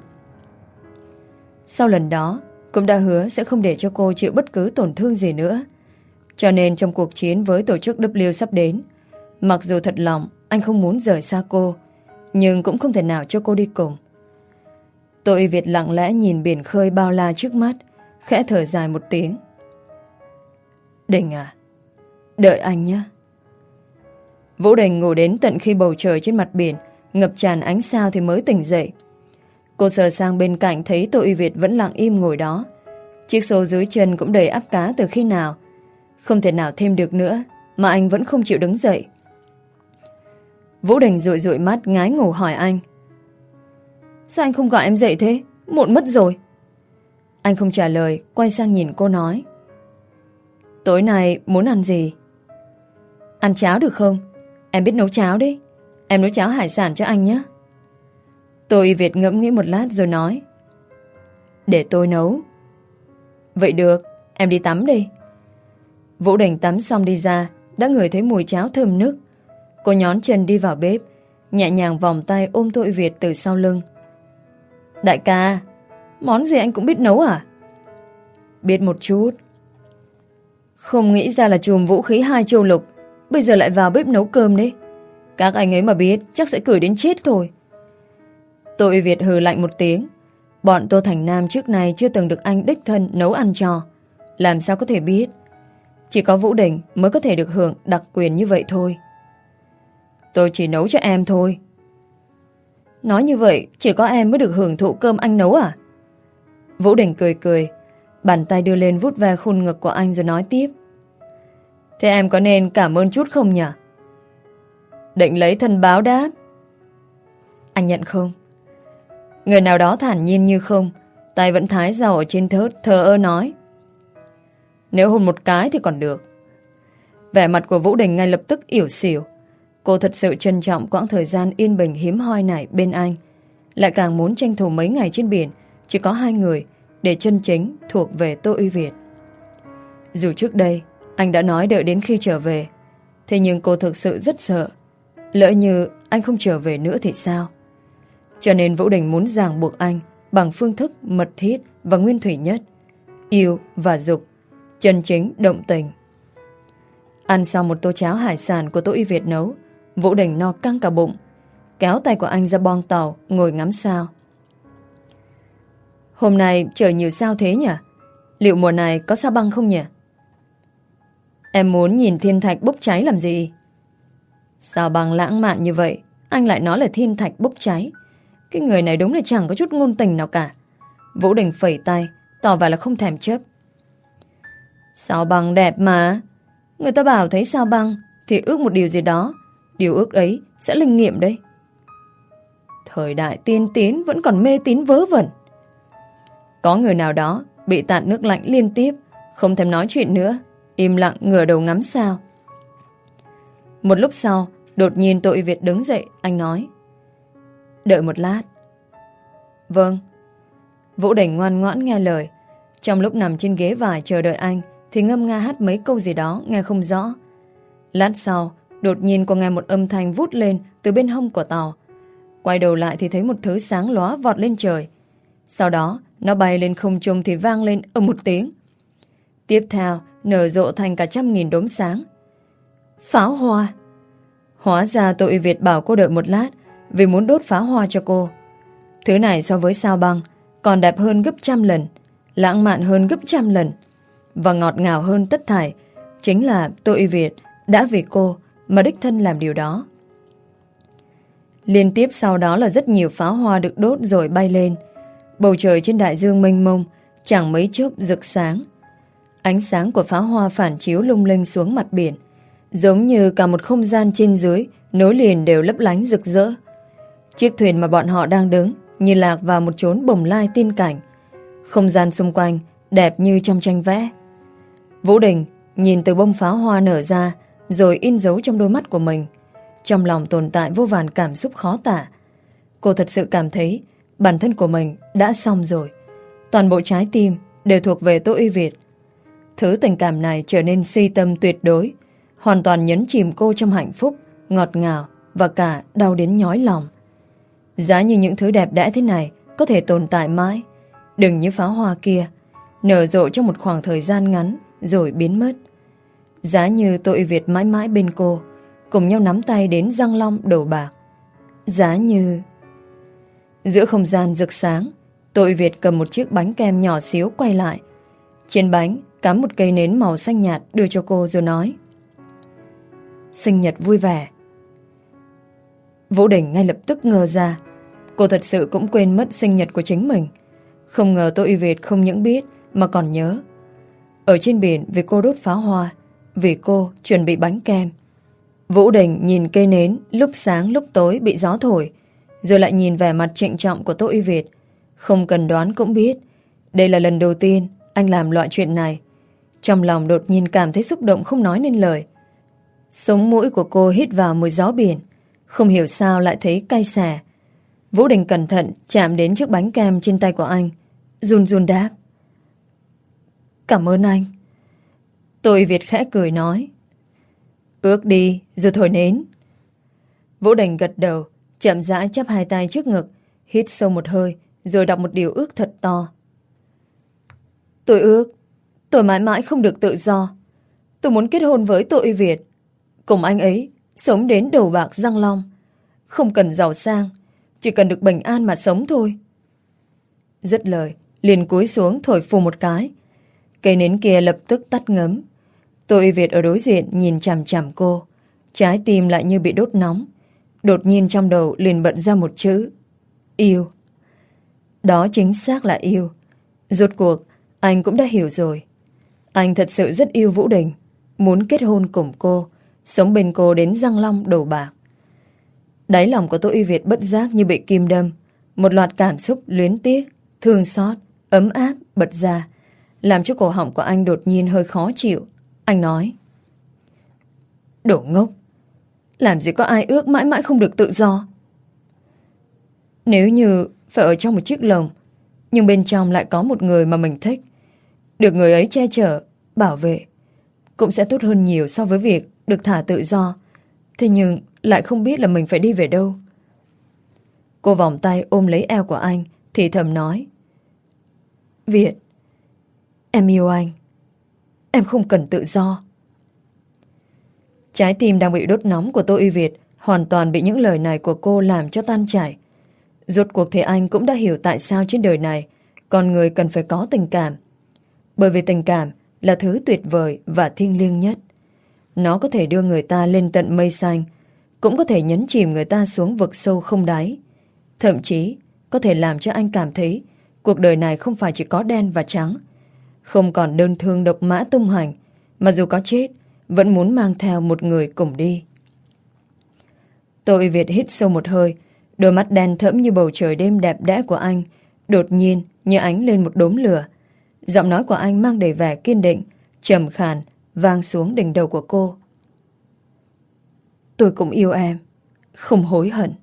Sau lần đó, cũng đã hứa sẽ không để cho cô chịu bất cứ tổn thương gì nữa. Cho nên trong cuộc chiến với tổ chức W sắp đến, mặc dù thật lòng anh không muốn rời xa cô, nhưng cũng không thể nào cho cô đi cùng. Tô Y Việt lặng lẽ nhìn biển khơi bao la trước mắt, khẽ thở dài một tiếng. Đình à, đợi anh nhé. Vũ Đình ngủ đến tận khi bầu trời trên mặt biển ngập tràn ánh sao thì mới tỉnh dậy. Cô sờ sang bên cạnh thấy Tô Y Việt vẫn lặng im ngồi đó. Chiếc xô dưới chân cũng đầy ắp cá từ khi nào. Không thể nào thêm được nữa mà anh vẫn không chịu đứng dậy. Vũ Đình dụi dụi mắt ngái ngủ hỏi anh: Sao anh không gọi em dậy thế? Muộn mất rồi. Anh không trả lời, quay sang nhìn cô nói: Tối nay muốn ăn gì? Ăn cháo được không? Em biết nấu cháo đấy. Em nấu cháo hải sản cho anh nhé. Tô Y Việt ngẫm nghĩ một lát rồi nói: Để tôi nấu. Vậy được, em đi tắm đi. Vũ Đình tắm xong đi ra, đã ngửi thấy mùi cháo thơm nức. Cô nhón chân đi vào bếp, nhẹ nhàng vòng tay ôm Tô Y Việt từ sau lưng. Đại ca, món gì anh cũng biết nấu à? Biết một chút. Không nghĩ ra là chùm vũ khí hai châu lục bây giờ lại vào bếp nấu cơm đấy. Các anh ấy mà biết chắc sẽ cười đến chết thôi. Tô Y Việt hừ lạnh một tiếng. Bọn Tô Thành Nam trước này chưa từng được anh đích thân nấu ăn cho, làm sao có thể biết. Chỉ có Vũ Đình mới có thể được hưởng đặc quyền như vậy thôi. Tôi chỉ nấu cho em thôi. Nói như vậy chỉ có em mới được hưởng thụ cơm anh nấu à? Vũ Đình cười cười, bàn tay đưa lên vuốt ve khuôn ngực của anh rồi nói tiếp: Thế em có nên cảm ơn chút không nhỉ? Định lấy thân báo đáp. Anh nhận không? Người nào đó thản nhiên như không, tay vẫn thái rau ở trên thớt, thờ ơ nói: Nếu hôn một cái thì còn được. Vẻ mặt của Vũ Đình ngay lập tức ỉu xỉu. Cô thật sự trân trọng quãng thời gian yên bình hiếm hoi này bên anh, lại càng muốn tranh thủ mấy ngày trên biển chỉ có hai người để chân chính thuộc về Tô Y Việt. Dù trước đây anh đã nói đợi đến khi trở về, thế nhưng cô thực sự rất sợ lỡ như anh không trở về nữa thì sao. Cho nên Vũ Đình muốn ràng buộc anh bằng phương thức mật thiết và nguyên thủy nhất: yêu và dục, chân chính động tình. Ăn xong một tô cháo hải sản của Tô Y Việt nấu, Vũ Đình no căng cả bụng, kéo tay của anh ra boong tàu ngồi ngắm sao. Hôm nay trời nhiều sao thế nhỉ? Liệu mùa này có sao băng không nhỉ? Em muốn nhìn thiên thạch bốc cháy làm gì? Sao băng lãng mạn như vậy, anh lại nói là thiên thạch bốc cháy. Cái người này đúng là chẳng có chút ngôn tình nào cả. Vũ Đình phẩy tay, tỏ vẻ là không thèm chấp. Sao Băng đẹp mà. Người ta bảo thấy Sao Băng thì ước một điều gì đó. Điều ước ấy sẽ linh nghiệm đấy. Thời đại tiên tiến vẫn còn mê tín vớ vẩn. Có người nào đó bị tạt nước lạnh liên tiếp, không thèm nói chuyện nữa, im lặng ngửa đầu ngắm sao. Một lúc sau, đột nhiên Tô Y Việt đứng dậy. Anh nói: Đợi một lát. Vâng. Vũ Đình ngoan ngoãn nghe lời. Trong lúc nằm trên ghế vải chờ đợi anh thì ngâm nga hát mấy câu gì đó nghe không rõ. Lát sau, đột nhiên cô nghe một âm thanh vút lên từ bên hông của tàu. Quay đầu lại thì thấy một thứ sáng lóa vọt lên trời. Sau đó nó bay lên không trung thì vang lên ầm một tiếng. Tiếp theo nở rộ thành cả trăm nghìn đốm sáng. Pháo hoa. Hóa ra Tô Y Việt bảo cô đợi một lát vì muốn đốt pháo hoa cho cô. Thứ này so với Sao Băng còn đẹp hơn gấp trăm lần, lãng mạn hơn gấp trăm lần, và ngọt ngào hơn tất thảy. Chính là Tô Y Việt đã vì cô mà đích thân làm điều đó. Liên tiếp sau đó là rất nhiều pháo hoa được đốt rồi bay lên. Bầu trời trên đại dương mênh mông chẳng mấy chốc rực sáng. Ánh sáng của pháo hoa phản chiếu lung linh xuống mặt biển, giống như cả một không gian trên dưới nối liền đều lấp lánh rực rỡ. Chiếc thuyền mà bọn họ đang đứng như lạc vào một chốn bồng lai tiên cảnh. Không gian xung quanh đẹp như trong tranh vẽ. Vũ Đình nhìn từ bông pháo hoa nở ra rồi in dấu trong đôi mắt của mình. Trong lòng tồn tại vô vàn cảm xúc khó tả. Cô thật sự cảm thấy bản thân của mình đã xong rồi. Toàn bộ trái tim đều thuộc về Tô Y Việt. Thứ tình cảm này trở nên si tâm tuyệt đối, hoàn toàn nhấn chìm cô trong hạnh phúc, ngọt ngào và cả đau đến nhói lòng. Giá như những thứ đẹp đẽ thế này có thể tồn tại mãi, đừng như pháo hoa kia, nở rộ trong một khoảng thời gian ngắn rồi biến mất. Giá như Tô Y Việt mãi mãi bên cô, cùng nhau nắm tay đến răng long đầu bạc. Giá như... Giữa không gian rực sáng, Tô Y Việt cầm một chiếc bánh kem nhỏ xíu quay lại. Trên bánh cắm một cây nến màu xanh nhạt đưa cho cô rồi nói: Sinh nhật vui vẻ. Vũ Đình ngay lập tức ngơ ra. Cô thật sự cũng quên mất sinh nhật của chính mình. Không ngờ Tô Y Việt không những biết mà còn nhớ. Ở trên biển vì cô đốt pháo hoa, vì cô chuẩn bị bánh kem. Vũ Đình nhìn cây nến lúc sáng lúc tối bị gió thổi, rồi lại nhìn vẻ mặt trịnh trọng của Tô Y Việt. Không cần đoán cũng biết đây là lần đầu tiên anh làm loại chuyện này. Trong lòng đột nhiên cảm thấy xúc động không nói nên lời. Sống mũi của cô hít vào mùi gió biển, không hiểu sao lại thấy cay xè. Vũ Đình cẩn thận chạm đến chiếc bánh kem trên tay của anh, run run đáp: Cảm ơn anh. Tô Y Việt khẽ cười nói: Ước đi rồi thổi nến. Vũ Đình gật đầu, chậm rãi chắp hai tay trước ngực, hít sâu một hơi rồi đọc một điều ước thật to. Tôi ước tôi mãi mãi không được tự do. Tôi muốn kết hôn với Tô Y Việt, cùng anh ấy sống đến đầu bạc răng long. Không cần giàu sang, chỉ cần được bình an mà sống thôi. Dứt lời, liền cúi xuống thổi phù một cái. Cây nến kia lập tức tắt ngấm. Tô Y Việt ở đối diện nhìn chằm chằm cô, trái tim lại như bị đốt nóng. Đột nhiên trong đầu liền bật ra một chữ: yêu. Đó chính xác là yêu. Rốt cuộc anh cũng đã hiểu rồi. Anh thật sự rất yêu Vũ Đình, muốn kết hôn cùng cô, sống bên cô đến răng long đầu bạc. Đáy lòng của Tô Y Việt bất giác như bị kim đâm. Một loạt cảm xúc luyến tiếc, thương xót, ấm áp bật ra, làm cho cổ họng của anh đột nhiên hơi khó chịu. Anh nói: Đồ ngốc, làm gì có ai ước mãi mãi không được tự do. Nếu như phải ở trong một chiếc lồng, nhưng bên trong lại có một người mà mình thích, được người ấy che chở, bảo vệ, cũng sẽ tốt hơn nhiều so với việc được thả tự do. Thế nhưng lại không biết là mình phải đi về đâu. Cô vòng tay ôm lấy eo của anh, thì thầm nói: Việt, em yêu anh. Em không cần tự do. Trái tim đang bị đốt nóng của Tô Y Việt hoàn toàn bị những lời này của cô làm cho tan chảy. Rốt cuộc thì anh cũng đã hiểu tại sao trên đời này con người cần phải có tình cảm. Bởi vì tình cảm là thứ tuyệt vời và thiêng liêng nhất. Nó có thể đưa người ta lên tận mây xanh, cũng có thể nhấn chìm người ta xuống vực sâu không đáy. Thậm chí có thể làm cho anh cảm thấy cuộc đời này không phải chỉ có đen và trắng, không còn đơn thương độc mã tung hành, mà dù có chết, vẫn muốn mang theo một người cùng đi. Tô Uy Việt hít sâu một hơi, đôi mắt đen thẫm như bầu trời đêm đẹp đẽ của anh đột nhiên như ánh lên một đốm lửa. Giọng nói của anh mang đầy vẻ kiên định, trầm khàn, vang xuống đỉnh đầu của cô. Tôi cũng yêu em, không hối hận.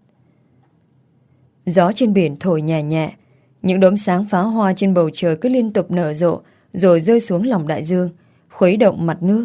Gió trên biển thổi nhẹ nhẹ, những đốm sáng pháo hoa trên bầu trời cứ liên tục nở rộ, rồi rơi xuống lòng đại dương, khuấy động mặt nước.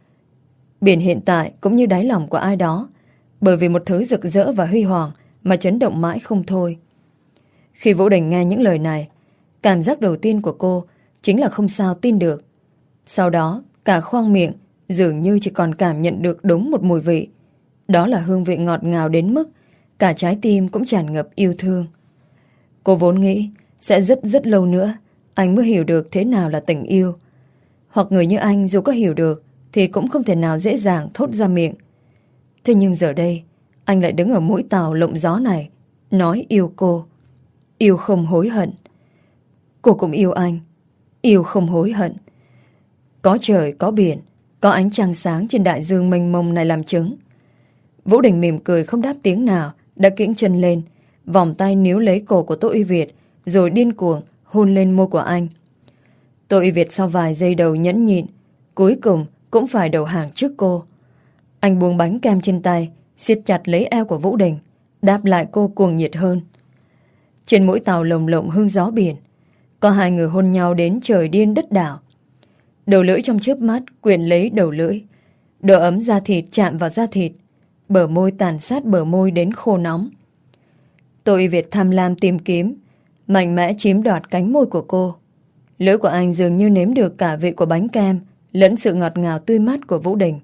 Biển hiện tại cũng như đáy lòng của ai đó, bởi vì một thứ rực rỡ và huy hoàng mà chấn động mãi không thôi. Khi Vũ Đình nghe những lời này, cảm giác đầu tiên của cô chính là không sao tin được. Sau đó, cả khoang miệng dường như chỉ còn cảm nhận được đúng một mùi vị. Đó là hương vị ngọt ngào đến mức cả trái tim cũng tràn ngập yêu thương. Cô vốn nghĩ sẽ rất rất lâu nữa anh mới hiểu được thế nào là tình yêu. Hoặc người như anh dù có hiểu được thì cũng không thể nào dễ dàng thốt ra miệng. Thế nhưng giờ đây, anh lại đứng ở mũi tàu lộng gió này, nói yêu cô. Yêu không hối hận. Cô cũng yêu anh. Yêu không hối hận. Có trời, có biển, có ánh trăng sáng trên đại dương mênh mông này làm chứng. Vũ Đình mỉm cười không đáp tiếng nào, đã kiễng chân lên, vòng tay níu lấy cổ của Tô Uy Việt, rồi điên cuồng hôn lên môi của anh. Tô Uy Việt sau vài giây đầu nhẫn nhịn, cuối cùng cũng phải đầu hàng trước cô. Anh buông bánh kem trên tay, siết chặt lấy eo của Vũ Đình, đáp lại cô cuồng nhiệt hơn. Trên mũi tàu lồng lộng hương gió biển, có hai người hôn nhau đến trời điên đất đảo. Đầu lưỡi trong chớp mắt quyện lấy đầu lưỡi, độ ấm da thịt chạm vào da thịt, bờ môi tàn sát bờ môi đến khô nóng. Tô Uy Việt tham lam tìm kiếm, mạnh mẽ chiếm đoạt cánh môi của cô. Lưỡi của anh dường như nếm được cả vị của bánh kem lẫn sự ngọt ngào tươi mát của Vũ Đình.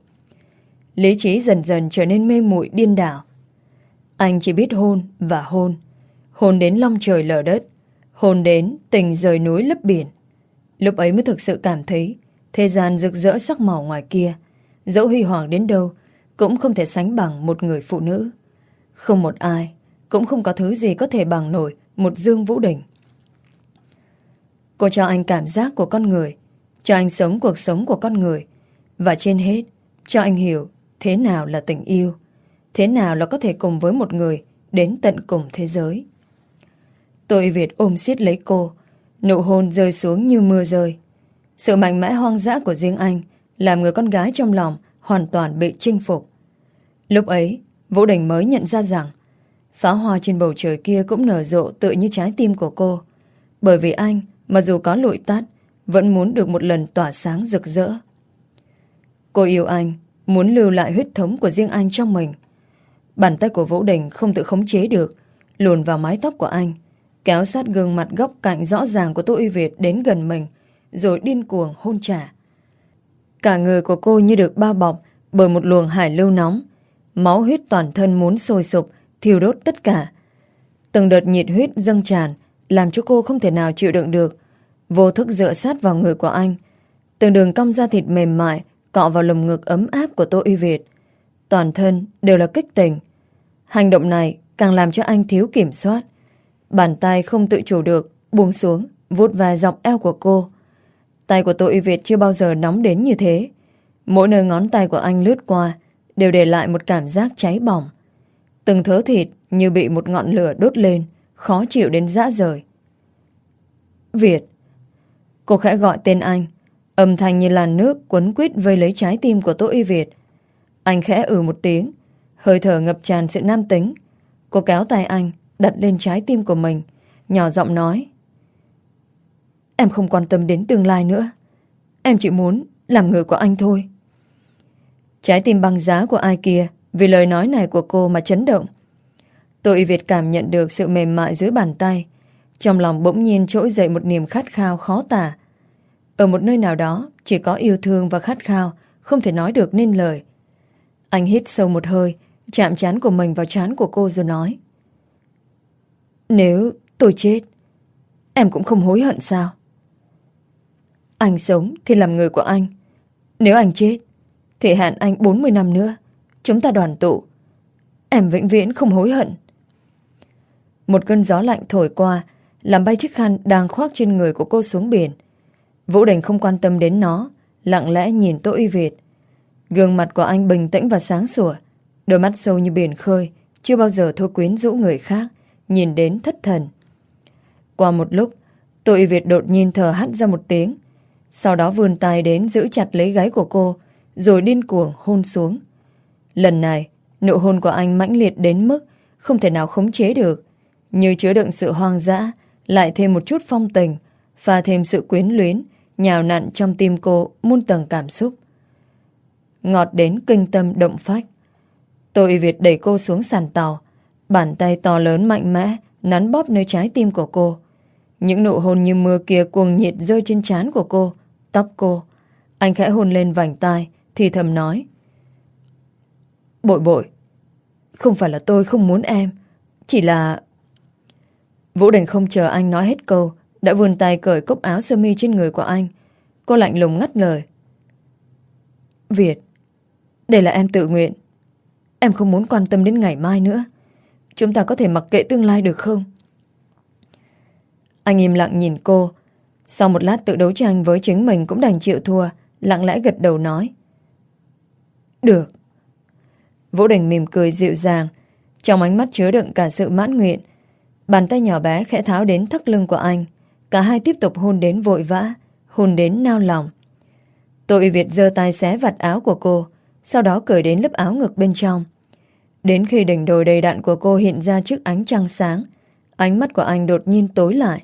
Lý trí dần dần trở nên mê muội điên đảo. Anh chỉ biết hôn và hôn, hôn đến long trời lở đất, hôn đến tình rời núi lấp biển. Lúc ấy mới thực sự cảm thấy thế gian rực rỡ sắc màu ngoài kia, dẫu huy hoàng đến đâu cũng không thể sánh bằng một người phụ nữ. Không một ai, cũng không có thứ gì có thể bằng nổi một Dương Vũ Đình. Cô cho anh cảm giác của con người, cho anh sống cuộc sống của con người, và trên hết, cho anh hiểu thế nào là tình yêu, thế nào là có thể cùng với một người đến tận cùng thế giới. Tô Uy Việt ôm siết lấy cô, nụ hôn rơi xuống như mưa rơi. Sự mạnh mẽ hoang dã của riêng anh làm người con gái trong lòng hoàn toàn bị chinh phục. Lúc ấy, Vũ Đình mới nhận ra rằng pháo hoa trên bầu trời kia cũng nở rộ tựa như trái tim của cô. Bởi vì anh, mà dù có lụi tắt, vẫn muốn được một lần tỏa sáng rực rỡ. Cô yêu anh, muốn lưu lại huyết thống của riêng anh trong mình. Bàn tay của Vũ Đình không tự khống chế được, luồn vào mái tóc của anh, kéo sát gương mặt góc cạnh rõ ràng của Tô Uy Việt đến gần mình, rồi điên cuồng hôn trả. Cả người của cô như được bao bọc bởi một luồng hải lưu nóng, máu huyết toàn thân muốn sôi sục, thiêu đốt tất cả. Từng đợt nhiệt huyết dâng tràn, làm cho cô không thể nào chịu đựng được, vô thức dựa sát vào người của anh. Từng đường cong da thịt mềm mại cọ vào lồng ngực ấm áp của Tô Uy Việt. Toàn thân đều là kích tình. Hành động này càng làm cho anh thiếu kiểm soát. Bàn tay không tự chủ được buông xuống, vuốt vài dọc eo của cô. Tay của Tô Uy Việt chưa bao giờ nóng đến như thế. Mỗi nơi ngón tay của anh lướt qua đều để lại một cảm giác cháy bỏng. Từng thớ thịt như bị một ngọn lửa đốt lên, khó chịu đến rã rời. Việt. Cô khẽ gọi tên anh, âm thanh như làn nước cuốn quýt vây lấy trái tim của Tô Uy Việt. Anh khẽ ừ một tiếng, hơi thở ngập tràn sự nam tính. Cô kéo tay anh đặt lên trái tim của mình, nhỏ giọng nói: Em không quan tâm đến tương lai nữa, em chỉ muốn làm người của anh thôi. Trái tim băng giá của ai kia vì lời nói này của cô mà chấn động. Tô Uy Việt cảm nhận được sự mềm mại dưới bàn tay. Trong lòng bỗng nhiên trỗi dậy một niềm khát khao khó tả. Ở một nơi nào đó chỉ có yêu thương và khát khao, không thể nói được nên lời. Anh hít sâu một hơi, chạm trán của mình vào trán của cô rồi nói: Nếu tôi chết, em cũng không hối hận sao? Anh sống thì làm người của anh. Nếu anh chết thì hẹn anh bốn mươi năm nữa, chúng ta đoàn tụ. Em vĩnh viễn không hối hận. Một cơn gió lạnh thổi qua, làm bay chiếc khăn đang khoác trên người của cô xuống biển. Vũ Đình không quan tâm đến nó, lặng lẽ nhìn Tô Y Việt. Gương mặt của anh bình tĩnh và sáng sủa, đôi mắt sâu như biển khơi, chưa bao giờ thôi quyến rũ người khác, nhìn đến thất thần. Qua một lúc, Tô Y Việt đột nhiên thở hắt ra một tiếng, sau đó vươn tay đến giữ chặt lấy gáy của cô, rồi điên cuồng hôn xuống. Lần này, nụ hôn của anh mãnh liệt đến mức không thể nào khống chế được, như chứa đựng sự hoang dã, lại thêm một chút phong tình, pha thêm sự quyến luyến, nhào nặn trong tim cô muôn tầng cảm xúc. Ngọt đến kinh tâm động phách. Tô Y Việt đẩy cô xuống sàn tàu, bàn tay to lớn mạnh mẽ nắn bóp nơi trái tim của cô. Những nụ hôn như mưa kia cuồng nhiệt rơi trên trán của cô, tóc cô. Anh khẽ hôn lên vành tai, thì thầm nói: Bội bội, không phải là tôi không muốn em, chỉ là... Vũ Đình không chờ anh nói hết câu, đã vươn tay cởi cúc áo sơ mi trên người của anh. Cô lạnh lùng ngắt lời: Việt, đây là em tự nguyện. Em không muốn quan tâm đến ngày mai nữa. Chúng ta có thể mặc kệ tương lai được không? Anh im lặng nhìn cô. Sau một lát tự đấu tranh với chính mình cũng đành chịu thua, lặng lẽ gật đầu nói: Được. Vũ Đình mỉm cười dịu dàng, trong ánh mắt chứa đựng cả sự mãn nguyện. Bàn tay nhỏ bé khẽ tháo đến thắt lưng của anh. Cả hai tiếp tục hôn đến vội vã, hôn đến nao lòng. Tô Y Việt giơ tay xé vạt áo của cô, sau đó cởi đến lớp áo ngực bên trong. Đến khi đỉnh đồi đầy đặn của cô hiện ra trước ánh trăng sáng, ánh mắt của anh đột nhiên tối lại.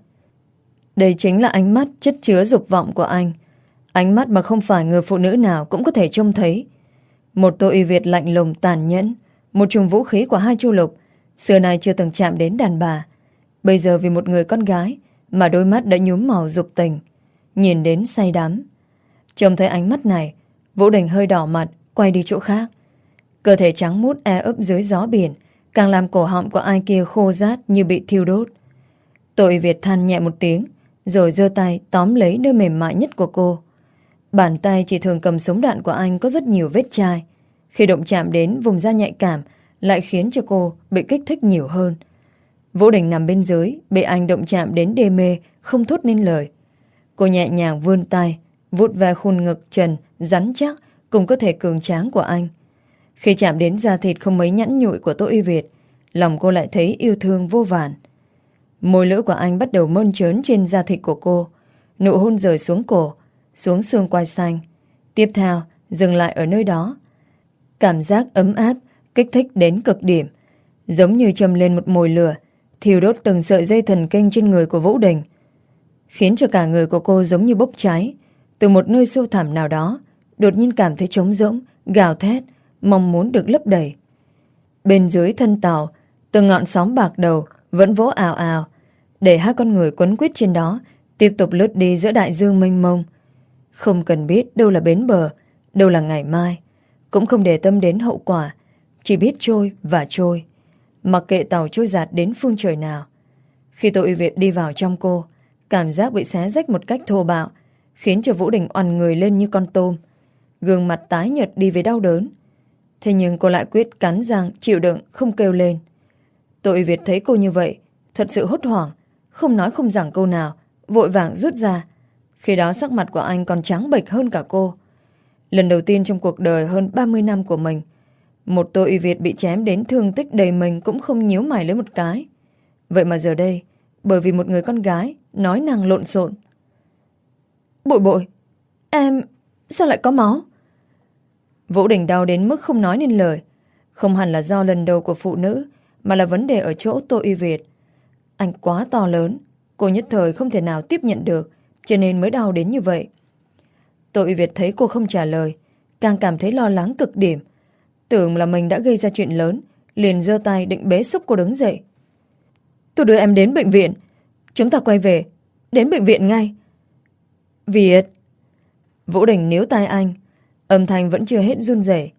Đây chính là ánh mắt chất chứa dục vọng của anh. Ánh mắt mà không phải người phụ nữ nào cũng có thể trông thấy. Một Tô Y Việt lạnh lùng tàn nhẫn, một chùm vũ khí của hai chu lục, xưa nay chưa từng chạm đến đàn bà. Bây giờ vì một người con gái mà đôi mắt đã nhuốm màu dục tình, nhìn đến say đắm. Trông thấy ánh mắt này, Vũ Đình hơi đỏ mặt, quay đi chỗ khác. Cơ thể trắng mút e ấp dưới gió biển, càng làm cổ họng của ai kia khô rát như bị thiêu đốt. Tô Y Việt than nhẹ một tiếng, rồi giơ tay tóm lấy nơi mềm mại nhất của cô. Bàn tay chỉ thường cầm súng đạn của anh có rất nhiều vết chai. Khi động chạm đến vùng da nhạy cảm, lại khiến cho cô bị kích thích nhiều hơn. Vũ Đình nằm bên dưới, bị anh động chạm đến đê mê, không thốt nên lời. Cô nhẹ nhàng vươn tay, vuốt ve khuôn ngực trần, rắn chắc, cùng cơ thể cường tráng của anh. Khi chạm đến da thịt không mấy nhẵn nhụi của Tô Y Việt, lòng cô lại thấy yêu thương vô vàn. Môi lưỡi của anh bắt đầu mơn trớn trên da thịt của cô. Nụ hôn rời xuống cổ, xuống xương quai xanh. Tiếp theo, dừng lại ở nơi đó. Cảm giác ấm áp, kích thích đến cực điểm, giống như châm lên một mồi lửa, thiêu đốt từng sợi dây thần kinh trên người của Vũ Đình, khiến cho cả người của cô giống như bốc cháy. Từ một nơi sâu thẳm nào đó, đột nhiên cảm thấy trống rỗng, gào thét, mong muốn được lấp đầy. Bên dưới thân tàu, từng ngọn sóng bạc đầu vẫn vỗ ào ào, để hai con người quấn quýt trên đó tiếp tục lướt đi giữa đại dương mênh mông. Không cần biết đâu là bến bờ, đâu là ngày mai, cũng không để tâm đến hậu quả, chỉ biết trôi và trôi, mặc kệ tàu trôi dạt đến phương trời nào. Khi Tô Y Việt đi vào trong cô, cảm giác bị xé rách một cách thô bạo, khiến cho Vũ Đình oằn người lên như con tôm, gương mặt tái nhợt đi với đau đớn. Thế nhưng cô lại quyết cắn răng chịu đựng, không kêu lên. Tô Y Việt thấy cô như vậy, thật sự hốt hoảng, không nói không rằng câu nào, vội vàng rút ra. Khi đó sắc mặt của anh còn trắng bệch hơn cả cô. Lần đầu tiên trong cuộc đời hơn ba mươi năm của mình, một Tô Y Việt bị chém đến thương tích đầy mình cũng không nhíu mày lấy một cái. Vậy mà giờ đây, bởi vì một người con gái nói năng lộn xộn: Bội bội, em... sao lại có máu? Vũ Đình đau đến mức không nói nên lời. Không hẳn là do lần đầu của phụ nữ, mà là vấn đề ở chỗ Tô Y Việt. Anh quá to lớn, cô nhất thời không thể nào tiếp nhận được, cho nên mới đau đến như vậy. Tô Y Việt thấy cô không trả lời, càng cảm thấy lo lắng cực điểm. Tưởng là mình đã gây ra chuyện lớn, liền giơ tay định bế xúc cô đứng dậy. Tôi đưa em đến bệnh viện. Chúng ta quay về, đến bệnh viện ngay. Việt... Vũ Đình níu tay anh, âm thanh vẫn chưa hết run rẩy.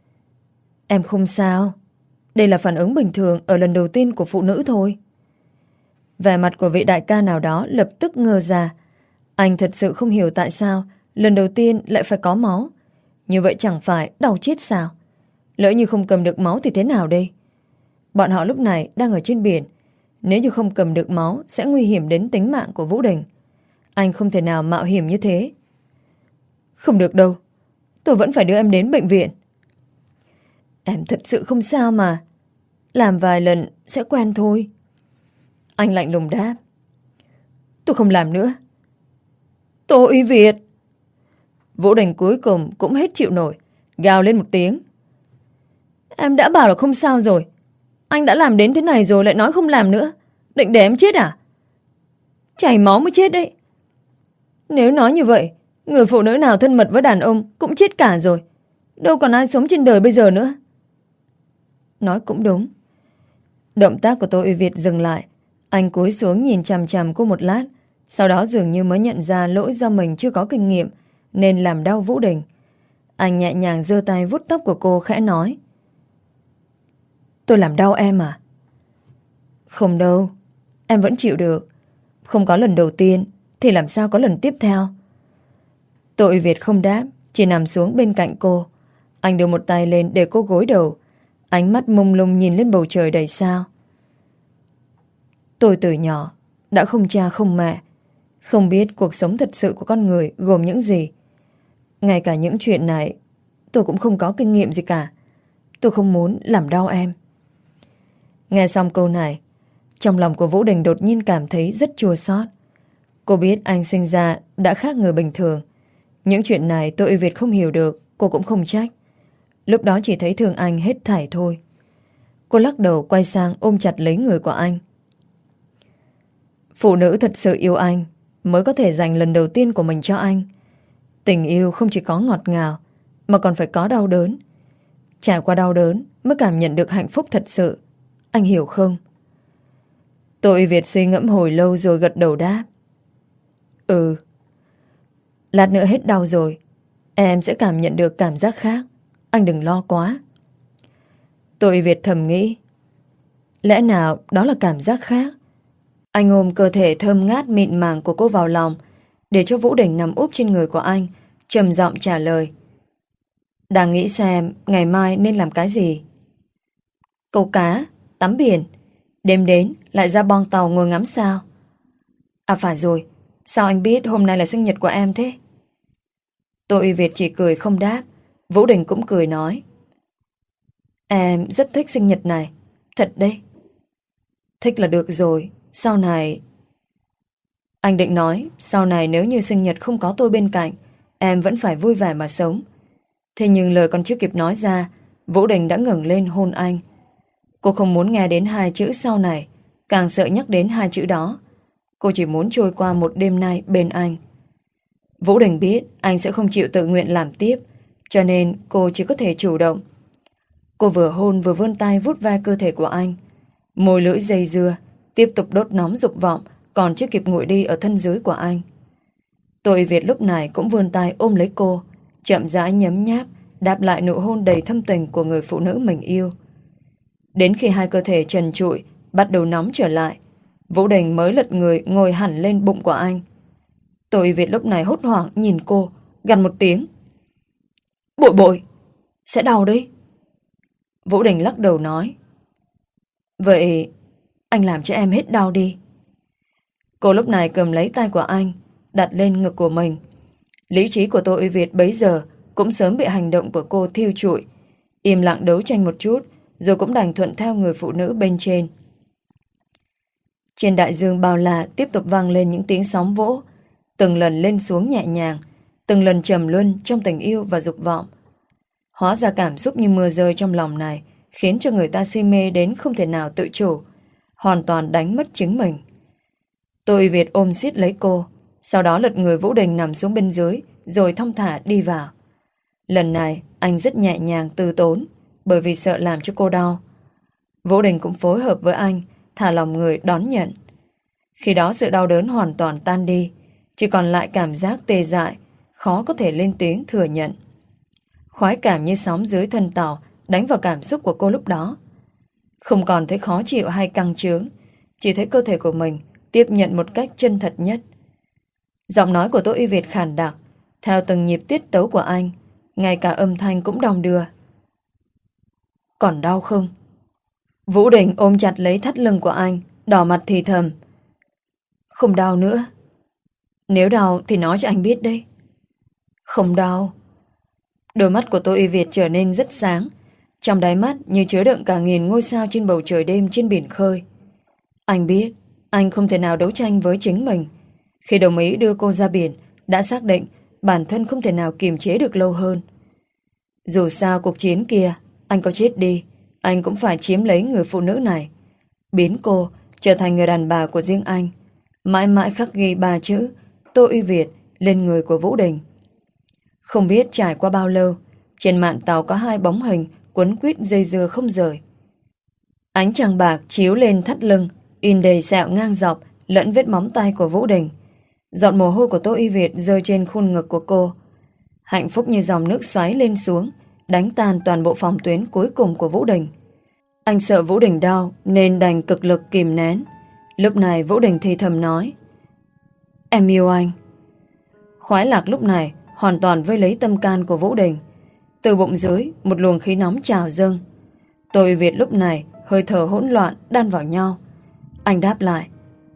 Em không sao. Đây là phản ứng bình thường ở lần đầu tiên của phụ nữ thôi. Vẻ mặt của vị đại ca nào đó lập tức ngơ ra. Anh thật sự không hiểu tại sao lần đầu tiên lại phải có máu. Như vậy chẳng phải đau chết sao? Lỡ như không cầm được máu thì thế nào đây? Bọn họ lúc này đang ở trên biển. Nếu như không cầm được máu sẽ nguy hiểm đến tính mạng của Vũ Đình. Anh không thể nào mạo hiểm như thế. Không được đâu. Tôi vẫn phải đưa em đến bệnh viện. Em thật sự không sao mà. Làm vài lần sẽ quen thôi. Anh lạnh lùng đáp. Tôi không làm nữa. Tô Uy Việt. Vũ Đình cuối cùng cũng hết chịu nổi, gào lên một tiếng. Em đã bảo là không sao rồi. Anh đã làm đến thế này rồi lại nói không làm nữa. Định để em chết à? Chảy máu mới chết đấy. Nếu nói như vậy, người phụ nữ nào thân mật với đàn ông cũng chết cả rồi. Đâu còn ai sống trên đời bây giờ nữa. Nói cũng đúng. Động tác của Tô Uy Việt dừng lại. Anh cúi xuống nhìn chằm chằm cô một lát. Sau đó dường như mới nhận ra lỗi do mình chưa có kinh nghiệm nên làm đau Vũ Đình. Anh nhẹ nhàng giơ tay vuốt tóc của cô khẽ nói. Tôi làm đau em à? Không đâu. Em vẫn chịu được. Không có lần đầu tiên thì làm sao có lần tiếp theo. Tô Uy Việt không đáp, chỉ nằm xuống bên cạnh cô. Anh đưa một tay lên để cô gối đầu. Ánh mắt mông lung nhìn lên bầu trời đầy sao. Tôi từ nhỏ đã không cha không mẹ, không biết cuộc sống thật sự của con người gồm những gì. Ngay cả những chuyện này tôi cũng không có kinh nghiệm gì cả. Tôi không muốn làm đau em. Nghe xong câu này, trong lòng của Vũ Đình đột nhiên cảm thấy rất chua xót. Cô biết anh sinh ra đã khác người bình thường. Những chuyện này Tô Uy Việt không hiểu được, cô cũng không trách. Lúc đó chỉ thấy thương anh hết thảy thôi. Cô lắc đầu quay sang ôm chặt lấy người của anh. Phụ nữ thật sự yêu anh mới có thể dành lần đầu tiên của mình cho anh. Tình yêu không chỉ có ngọt ngào mà còn phải có đau đớn. Trải qua đau đớn mới cảm nhận được hạnh phúc thật sự. Anh hiểu không? Tô Uy Việt suy ngẫm hồi lâu rồi gật đầu đáp. Ừ. Lát nữa hết đau rồi, em sẽ cảm nhận được cảm giác khác. Anh đừng lo quá. Tô Uy Việt thầm nghĩ. Lẽ nào đó là cảm giác khác? Anh ôm cơ thể thơm ngát mịn màng của cô vào lòng, để cho Vũ Đình nằm úp trên người của anh, trầm giọng trả lời. Đang nghĩ xem ngày mai nên làm cái gì. Câu cá, tắm biển, đêm đến lại ra boong tàu ngồi ngắm sao. À phải rồi, sao anh biết hôm nay là sinh nhật của em thế? Tô Uy Việt chỉ cười không đáp. Vũ Đình cũng cười nói. Em rất thích sinh nhật này. Thật đấy. Thích là được rồi. Sau này... Anh định nói, sau này nếu như sinh nhật không có tôi bên cạnh, em vẫn phải vui vẻ mà sống. Thế nhưng lời còn chưa kịp nói ra, Vũ Đình đã ngẩng lên hôn anh. Cô không muốn nghe đến hai chữ sau này, càng sợ nhắc đến hai chữ đó. Cô chỉ muốn trôi qua một đêm nay bên anh. Vũ Đình biết anh sẽ không chịu tự nguyện làm tiếp, cho nên cô chỉ có thể chủ động. Cô vừa hôn vừa vươn tay vuốt ve cơ thể của anh. Môi lưỡi dây dưa, tiếp tục đốt nóng dục vọng còn chưa kịp nguội đi ở thân dưới của anh. Tô Uy Việt lúc này cũng vươn tay ôm lấy cô, chậm rãi nhấm nháp, đáp lại nụ hôn đầy thâm tình của người phụ nữ mình yêu. Đến khi hai cơ thể trần trụi bắt đầu nóng trở lại, Vũ Đình mới lật người ngồi hẳn lên bụng của anh. Tô Uy Việt lúc này hốt hoảng nhìn cô, gằn một tiếng. Bội bội, sẽ đau đấy. Vũ Đình lắc đầu nói. Vậy anh làm cho em hết đau đi. Cô lúc này cầm lấy tay của anh, đặt lên ngực của mình. Lý trí của Tô Uy Việt bấy giờ cũng sớm bị hành động của cô thiêu trụi. Im lặng đấu tranh một chút, rồi cũng đành thuận theo người phụ nữ bên trên. Trên đại dương bao la tiếp tục vang lên những tiếng sóng vỗ, từng lần lên xuống nhẹ nhàng, từng lần trầm luân trong tình yêu và dục vọng. Hóa ra cảm xúc như mưa rơi trong lòng này khiến cho người ta si mê đến không thể nào tự chủ, hoàn toàn đánh mất chính mình. Tô Uy Việt ôm siết lấy cô, sau đó lật người Vũ Đình nằm xuống bên dưới, rồi thong thả đi vào. Lần này anh rất nhẹ nhàng từ tốn, bởi vì sợ làm cho cô đau. Vũ Đình cũng phối hợp với anh, thả lòng người đón nhận. Khi đó sự đau đớn hoàn toàn tan đi, chỉ còn lại cảm giác tê dại, khó có thể lên tiếng thừa nhận. Khoái cảm như sóng dưới thân tàu đánh vào cảm xúc của cô lúc đó. Không còn thấy khó chịu hay căng chướng, chỉ thấy cơ thể của mình tiếp nhận một cách chân thật nhất. Giọng nói của Tô Uy Việt khàn đặc, theo từng nhịp tiết tấu của anh, ngay cả âm thanh cũng đong đưa. Còn đau không? Vũ Đình ôm chặt lấy thắt lưng của anh, đỏ mặt thì thầm. Không đau nữa. Nếu đau thì nói cho anh biết đấy. Không đau. Đôi mắt của Tô Y Việt trở nên rất sáng. Trong đáy mắt như chứa đựng cả nghìn ngôi sao trên bầu trời đêm trên biển khơi. Anh biết anh không thể nào đấu tranh với chính mình. Khi đồng ý đưa cô ra biển, đã xác định bản thân không thể nào kiềm chế được lâu hơn. Dù sao cuộc chiến kia, anh có chết đi, anh cũng phải chiếm lấy người phụ nữ này, biến cô trở thành người đàn bà của riêng anh, mãi mãi khắc ghi ba chữ Tô Y Việt lên người của Vũ Đình. Không biết trải qua bao lâu, trên mạn tàu có hai bóng hình quấn quýt dây dưa không rời. Ánh trăng bạc chiếu lên thắt lưng, in đầy sẹo ngang dọc lẫn vết móng tay của Vũ Đình. Giọt mồ hôi của Tô Y Việt rơi trên khuôn ngực của cô. Hạnh phúc như dòng nước xoáy lên xuống, đánh tan toàn bộ phòng tuyến cuối cùng của Vũ Đình. Anh sợ Vũ Đình đau nên đành cực lực kìm nén. Lúc này Vũ Đình thì thầm nói: Em yêu anh. Khoái lạc lúc này hoàn toàn vây lấy tâm can của Vũ Đình. Từ bụng dưới một luồng khí nóng trào dâng. Tô Y Việt lúc này hơi thở hỗn loạn đan vào nhau. Anh đáp lại: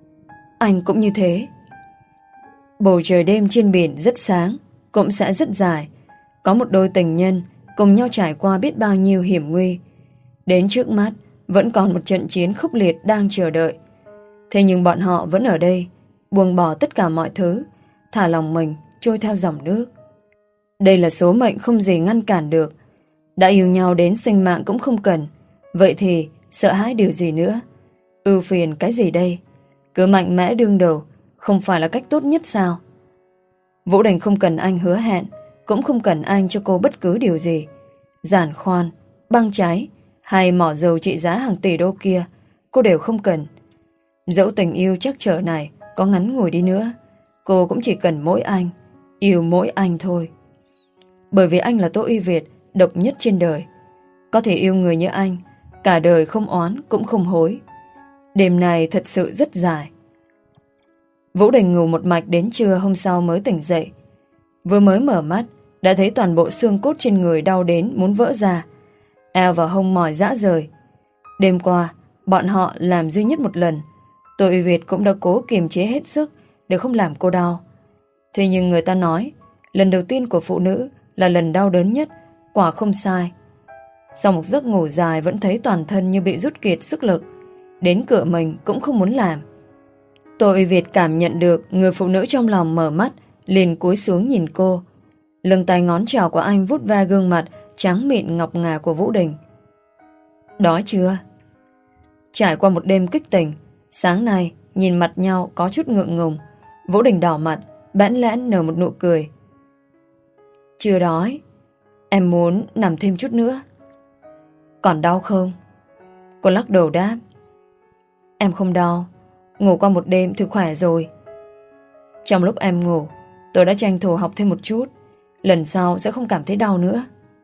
Anh cũng như thế. Bầu trời đêm trên biển rất sáng, cũng sẽ rất dài. Có một đôi tình nhân cùng nhau trải qua biết bao nhiêu hiểm nguy. Đến trước mắt vẫn còn một trận chiến khốc liệt đang chờ đợi. Thế nhưng bọn họ vẫn ở đây, buông bỏ tất cả mọi thứ, thả lòng mình trôi theo dòng nước. Đây là số mệnh không gì ngăn cản được. Đã yêu nhau đến sinh mạng cũng không cần, vậy thì sợ hãi điều gì nữa? Ưu phiền cái gì đây? Cứ mạnh mẽ đương đầu không phải là cách tốt nhất sao? Vũ Đình không cần anh hứa hẹn, cũng không cần anh cho cô bất cứ điều gì. Giàn khoan, băng cháy hay mỏ dầu trị giá hàng tỷ đô kia cô đều không cần. Dẫu tình yêu chắc trở này có ngắn ngủi đi nữa, cô cũng chỉ cần mỗi anh, yêu mỗi anh thôi. Bởi vì anh là Tô Y Việt độc nhất trên đời. Có thể yêu người như anh, cả đời không oán cũng không hối. Đêm này thật sự rất dài. Vũ Đình ngủ một mạch đến trưa hôm sau mới tỉnh dậy. Vừa mới mở mắt đã thấy toàn bộ xương cốt trên người đau đến muốn vỡ ra, eo và hông mỏi rã rời. Đêm qua bọn họ làm duy nhất một lần, Tô Y Việt cũng đã cố kiềm chế hết sức để không làm cô đau. Thế nhưng người ta nói lần đầu tiên của phụ nữ là lần đau đớn nhất, quả không sai. Sau một giấc ngủ dài vẫn thấy toàn thân như bị rút kiệt sức lực, đến cựa mình cũng không muốn làm. Tô Y Việt cảm nhận được người phụ nữ trong lòng mở mắt, liền cúi xuống nhìn cô. Lưng tay ngón trỏ của anh vuốt ve gương mặt trắng mịn ngọc ngà của Vũ Đình. Đói chưa? Trải qua một đêm kích tỉnh, sáng nay nhìn mặt nhau có chút ngượng ngùng. Vũ Đình đỏ mặt, bẽn lẽn nở một nụ cười. Chưa đói, em muốn nằm thêm chút nữa. Còn đau không? Cô lắc đầu đáp: Em không đau, ngủ qua một đêm thì khỏe rồi. Trong lúc em ngủ, tôi đã tranh thủ học thêm một chút, lần sau sẽ không cảm thấy đau nữa.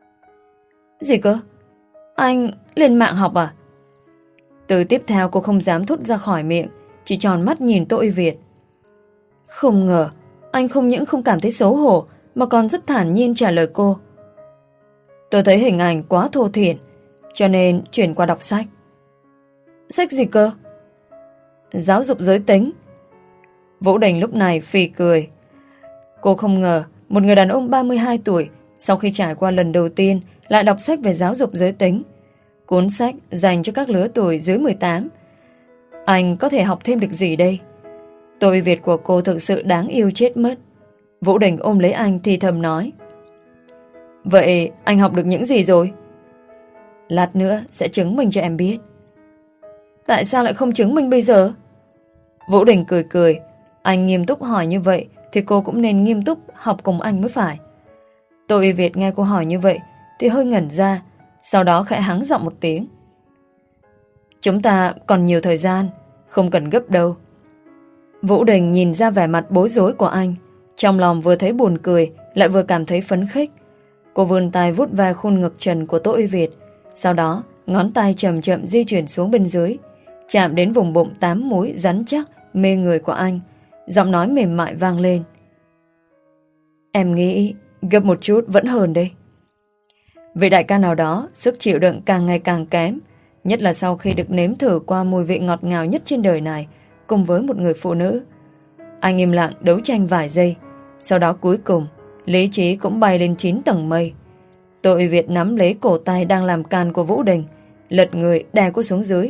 Gì cơ? Anh lên mạng học à? Từ tiếp theo cô không dám thốt ra khỏi miệng, chỉ tròn mắt nhìn Tô Y Việt. Không ngờ anh không những không cảm thấy xấu hổ mà còn rất thản nhiên trả lời cô. Tôi thấy hình ảnh quá thô thiển, cho nên chuyển qua đọc sách. Sách gì cơ? Giáo dục giới tính. Vũ Đình lúc này phì cười. Cô không ngờ một người đàn ông ba mươi hai tuổi sau khi trải qua lần đầu tiên lại đọc sách về giáo dục giới tính. Cuốn sách dành cho các lứa tuổi dưới mười tám. Anh có thể học thêm được gì đây? Tô Y Việt của cô thực sự đáng yêu chết mất. Vũ Đình ôm lấy anh thì thầm nói: Vậy anh học được những gì rồi? Lát nữa sẽ chứng minh cho em biết. Tại sao lại không chứng minh bây giờ? Vũ Đình cười cười. Anh nghiêm túc hỏi như vậy thì cô cũng nên nghiêm túc học cùng anh mới phải. Tô Y Việt nghe cô hỏi như vậy thì hơi ngẩn ra, sau đó khẽ hắng giọng một tiếng. Chúng ta còn nhiều thời gian, không cần gấp đâu. Vũ Đình nhìn ra vẻ mặt bối rối của anh, trong lòng vừa thấy buồn cười lại vừa cảm thấy phấn khích. Cô vươn tay vuốt ve khuôn ngực trần của Tô Y Việt, sau đó ngón tay chậm chậm di chuyển xuống bên dưới, chạm đến vùng bụng tám múi rắn chắc mê người của anh. Giọng nói mềm mại vang lên: Em nghĩ gấp một chút vẫn hơn đây. Vị đại ca nào đó sức chịu đựng càng ngày càng kém, nhất là sau khi được nếm thử qua mùi vị ngọt ngào nhất trên đời này cùng với một người phụ nữ. Anh im lặng đấu tranh vài giây. Sau đó cuối cùng lý trí cũng bay lên chín tầng mây. Tô Uy Việt nắm lấy cổ tay đang làm can của Vũ Đình, lật người đè cô xuống dưới.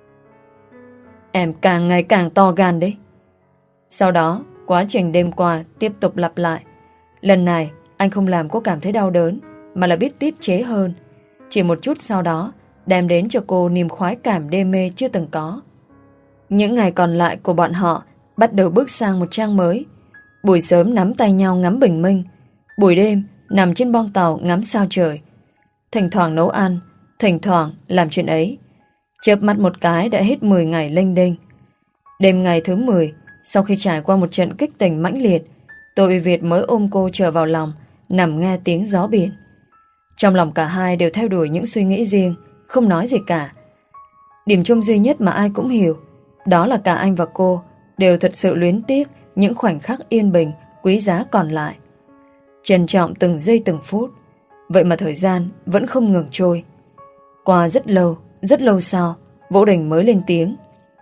Em càng ngày càng to gan đấy. Sau đó quá trình đêm qua tiếp tục lặp lại. Lần này anh không làm cô cảm thấy đau đớn, mà là biết tiết chế hơn. Chỉ một chút sau đó đem đến cho cô niềm khoái cảm đê mê chưa từng có. Những ngày còn lại của bọn họ bắt đầu bước sang một trang mới. Buổi sớm nắm tay nhau ngắm bình minh, buổi đêm nằm trên bong tàu ngắm sao trời. Thỉnh thoảng nấu ăn, thỉnh thoảng làm chuyện ấy. Chớp mắt một cái đã hết mười ngày lênh đênh. Đêm ngày thứ mười, sau khi trải qua một trận kích tình mãnh liệt, Tô Uy Việt mới ôm cô trở vào lòng, nằm nghe tiếng gió biển. Trong lòng cả hai đều theo đuổi những suy nghĩ riêng, không nói gì cả. Điểm chung duy nhất mà ai cũng hiểu, đó là cả anh và cô đều thật sự luyến tiếc những khoảnh khắc yên bình, quý giá còn lại. Trân trọng từng giây từng phút. Vậy mà thời gian vẫn không ngừng trôi. Qua rất lâu, rất lâu sau, Vũ Đình mới lên tiếng.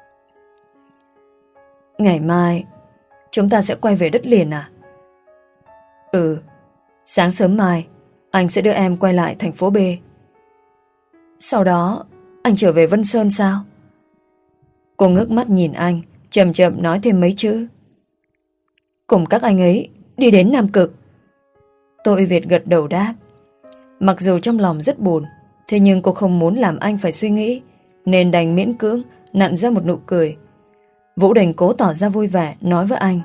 Ngày mai chúng ta sẽ quay về đất liền à? Ừ. Sáng sớm mai anh sẽ đưa em quay lại thành phố B. Sau đó anh trở về Vân Sơn sao? Cô ngước mắt nhìn anh, chậm chậm nói thêm mấy chữ. Cùng các anh ấy đi đến Nam Cực. Tô Uy Việt gật đầu đáp. Mặc dù trong lòng rất buồn, thế nhưng cô không muốn làm anh phải suy nghĩ, nên đành miễn cưỡng nặn ra một nụ cười. Vũ Đình cố tỏ ra vui vẻ, nói với anh.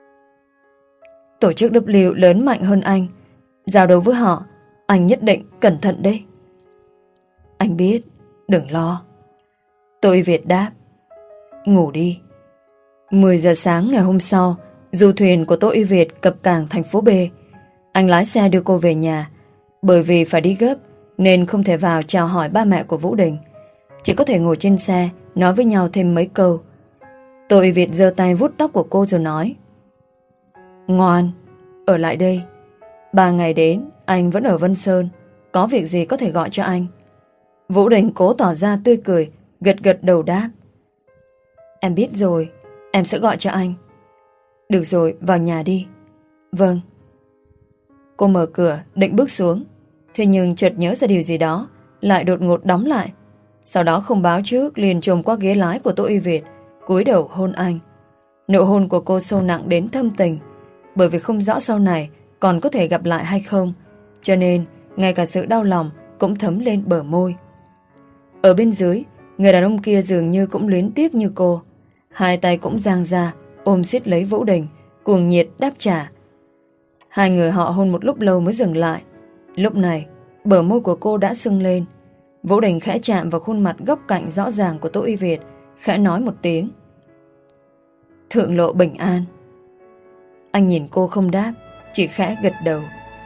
Tổ chức W lớn mạnh hơn anh, giao đấu với họ, anh nhất định cẩn thận đấy. Anh biết, đừng lo. Tô Uy Việt đáp. Ngủ đi. mười giờ sáng ngày hôm sau, du thuyền của Tô Uy Việt cập cảng thành phố B. Anh lái xe đưa cô về nhà. Bởi vì phải đi gấp nên không thể vào chào hỏi ba mẹ của Vũ Đình, chỉ có thể ngồi trên xe nói với nhau thêm mấy câu. Tô Uy Việt giơ tay vuốt tóc của cô rồi nói. Ngoan, ở lại đây. Ba ngày đến anh vẫn ở Vân Sơn, có việc gì có thể gọi cho anh. Vũ Đình cố tỏ ra tươi cười, gật gật đầu đáp. Em biết rồi, em sẽ gọi cho anh. Được rồi, vào nhà đi. Vâng. Cô mở cửa định bước xuống, thế nhưng chợt nhớ ra điều gì đó, lại đột ngột đóng lại. Sau đó không báo trước liền chồm qua ghế lái của Tô Uy Việt, cúi đầu hôn anh. Nụ hôn của cô sâu nặng đến thâm tình, bởi vì không rõ sau này còn có thể gặp lại hay không, cho nên ngay cả sự đau lòng cũng thấm lên bờ môi. Ở bên dưới, người đàn ông kia dường như cũng luyến tiếc như cô. Hai tay cũng dang ra, ôm siết lấy Vũ Đình, cuồng nhiệt đáp trả. Hai người họ hôn một lúc lâu mới dừng lại. Lúc này, bờ môi của cô đã sưng lên. Vũ Đình khẽ chạm vào khuôn mặt góc cạnh rõ ràng của Tô Uy Việt, khẽ nói một tiếng. Thượng lộ bình an. Anh nhìn cô không đáp, chỉ khẽ gật đầu.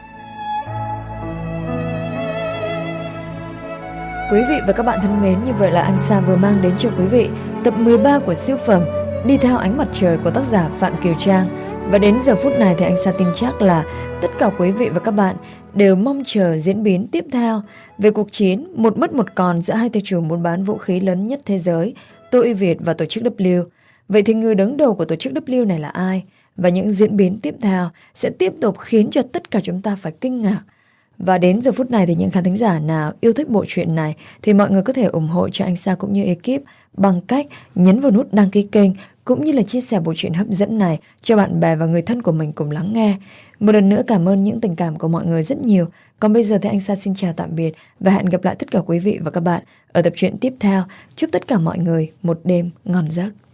Quý vị và các bạn thân mến, như vậy là anh Sa vừa mang đến cho quý vị tập mười ba của siêu phẩm Đi theo ánh mặt trời của tác giả Phạm Kiều Trang. Và đến giờ phút này thì anh Sa tin chắc là tất cả quý vị và các bạn đều mong chờ diễn biến tiếp theo về cuộc chiến một mất một còn giữa hai tay chủ buôn bán vũ khí lớn nhất thế giới, Tô Uy Việt và tổ chức W. Vậy thì người đứng đầu của tổ chức W này là ai? Và những diễn biến tiếp theo sẽ tiếp tục khiến cho tất cả chúng ta phải kinh ngạc. Và đến giờ phút này thì những khán thính giả nào yêu thích bộ truyện này thì mọi người có thể ủng hộ cho anh Sa cũng như ekip bằng cách nhấn vào nút đăng ký kênh cũng như là chia sẻ bộ truyện hấp dẫn này cho bạn bè và người thân của mình cùng lắng nghe. Một lần nữa cảm ơn những tình cảm của mọi người rất nhiều. Còn bây giờ thì anh Sa xin chào tạm biệt và hẹn gặp lại tất cả quý vị và các bạn ở tập truyện tiếp theo. Chúc tất cả mọi người một đêm ngon giấc.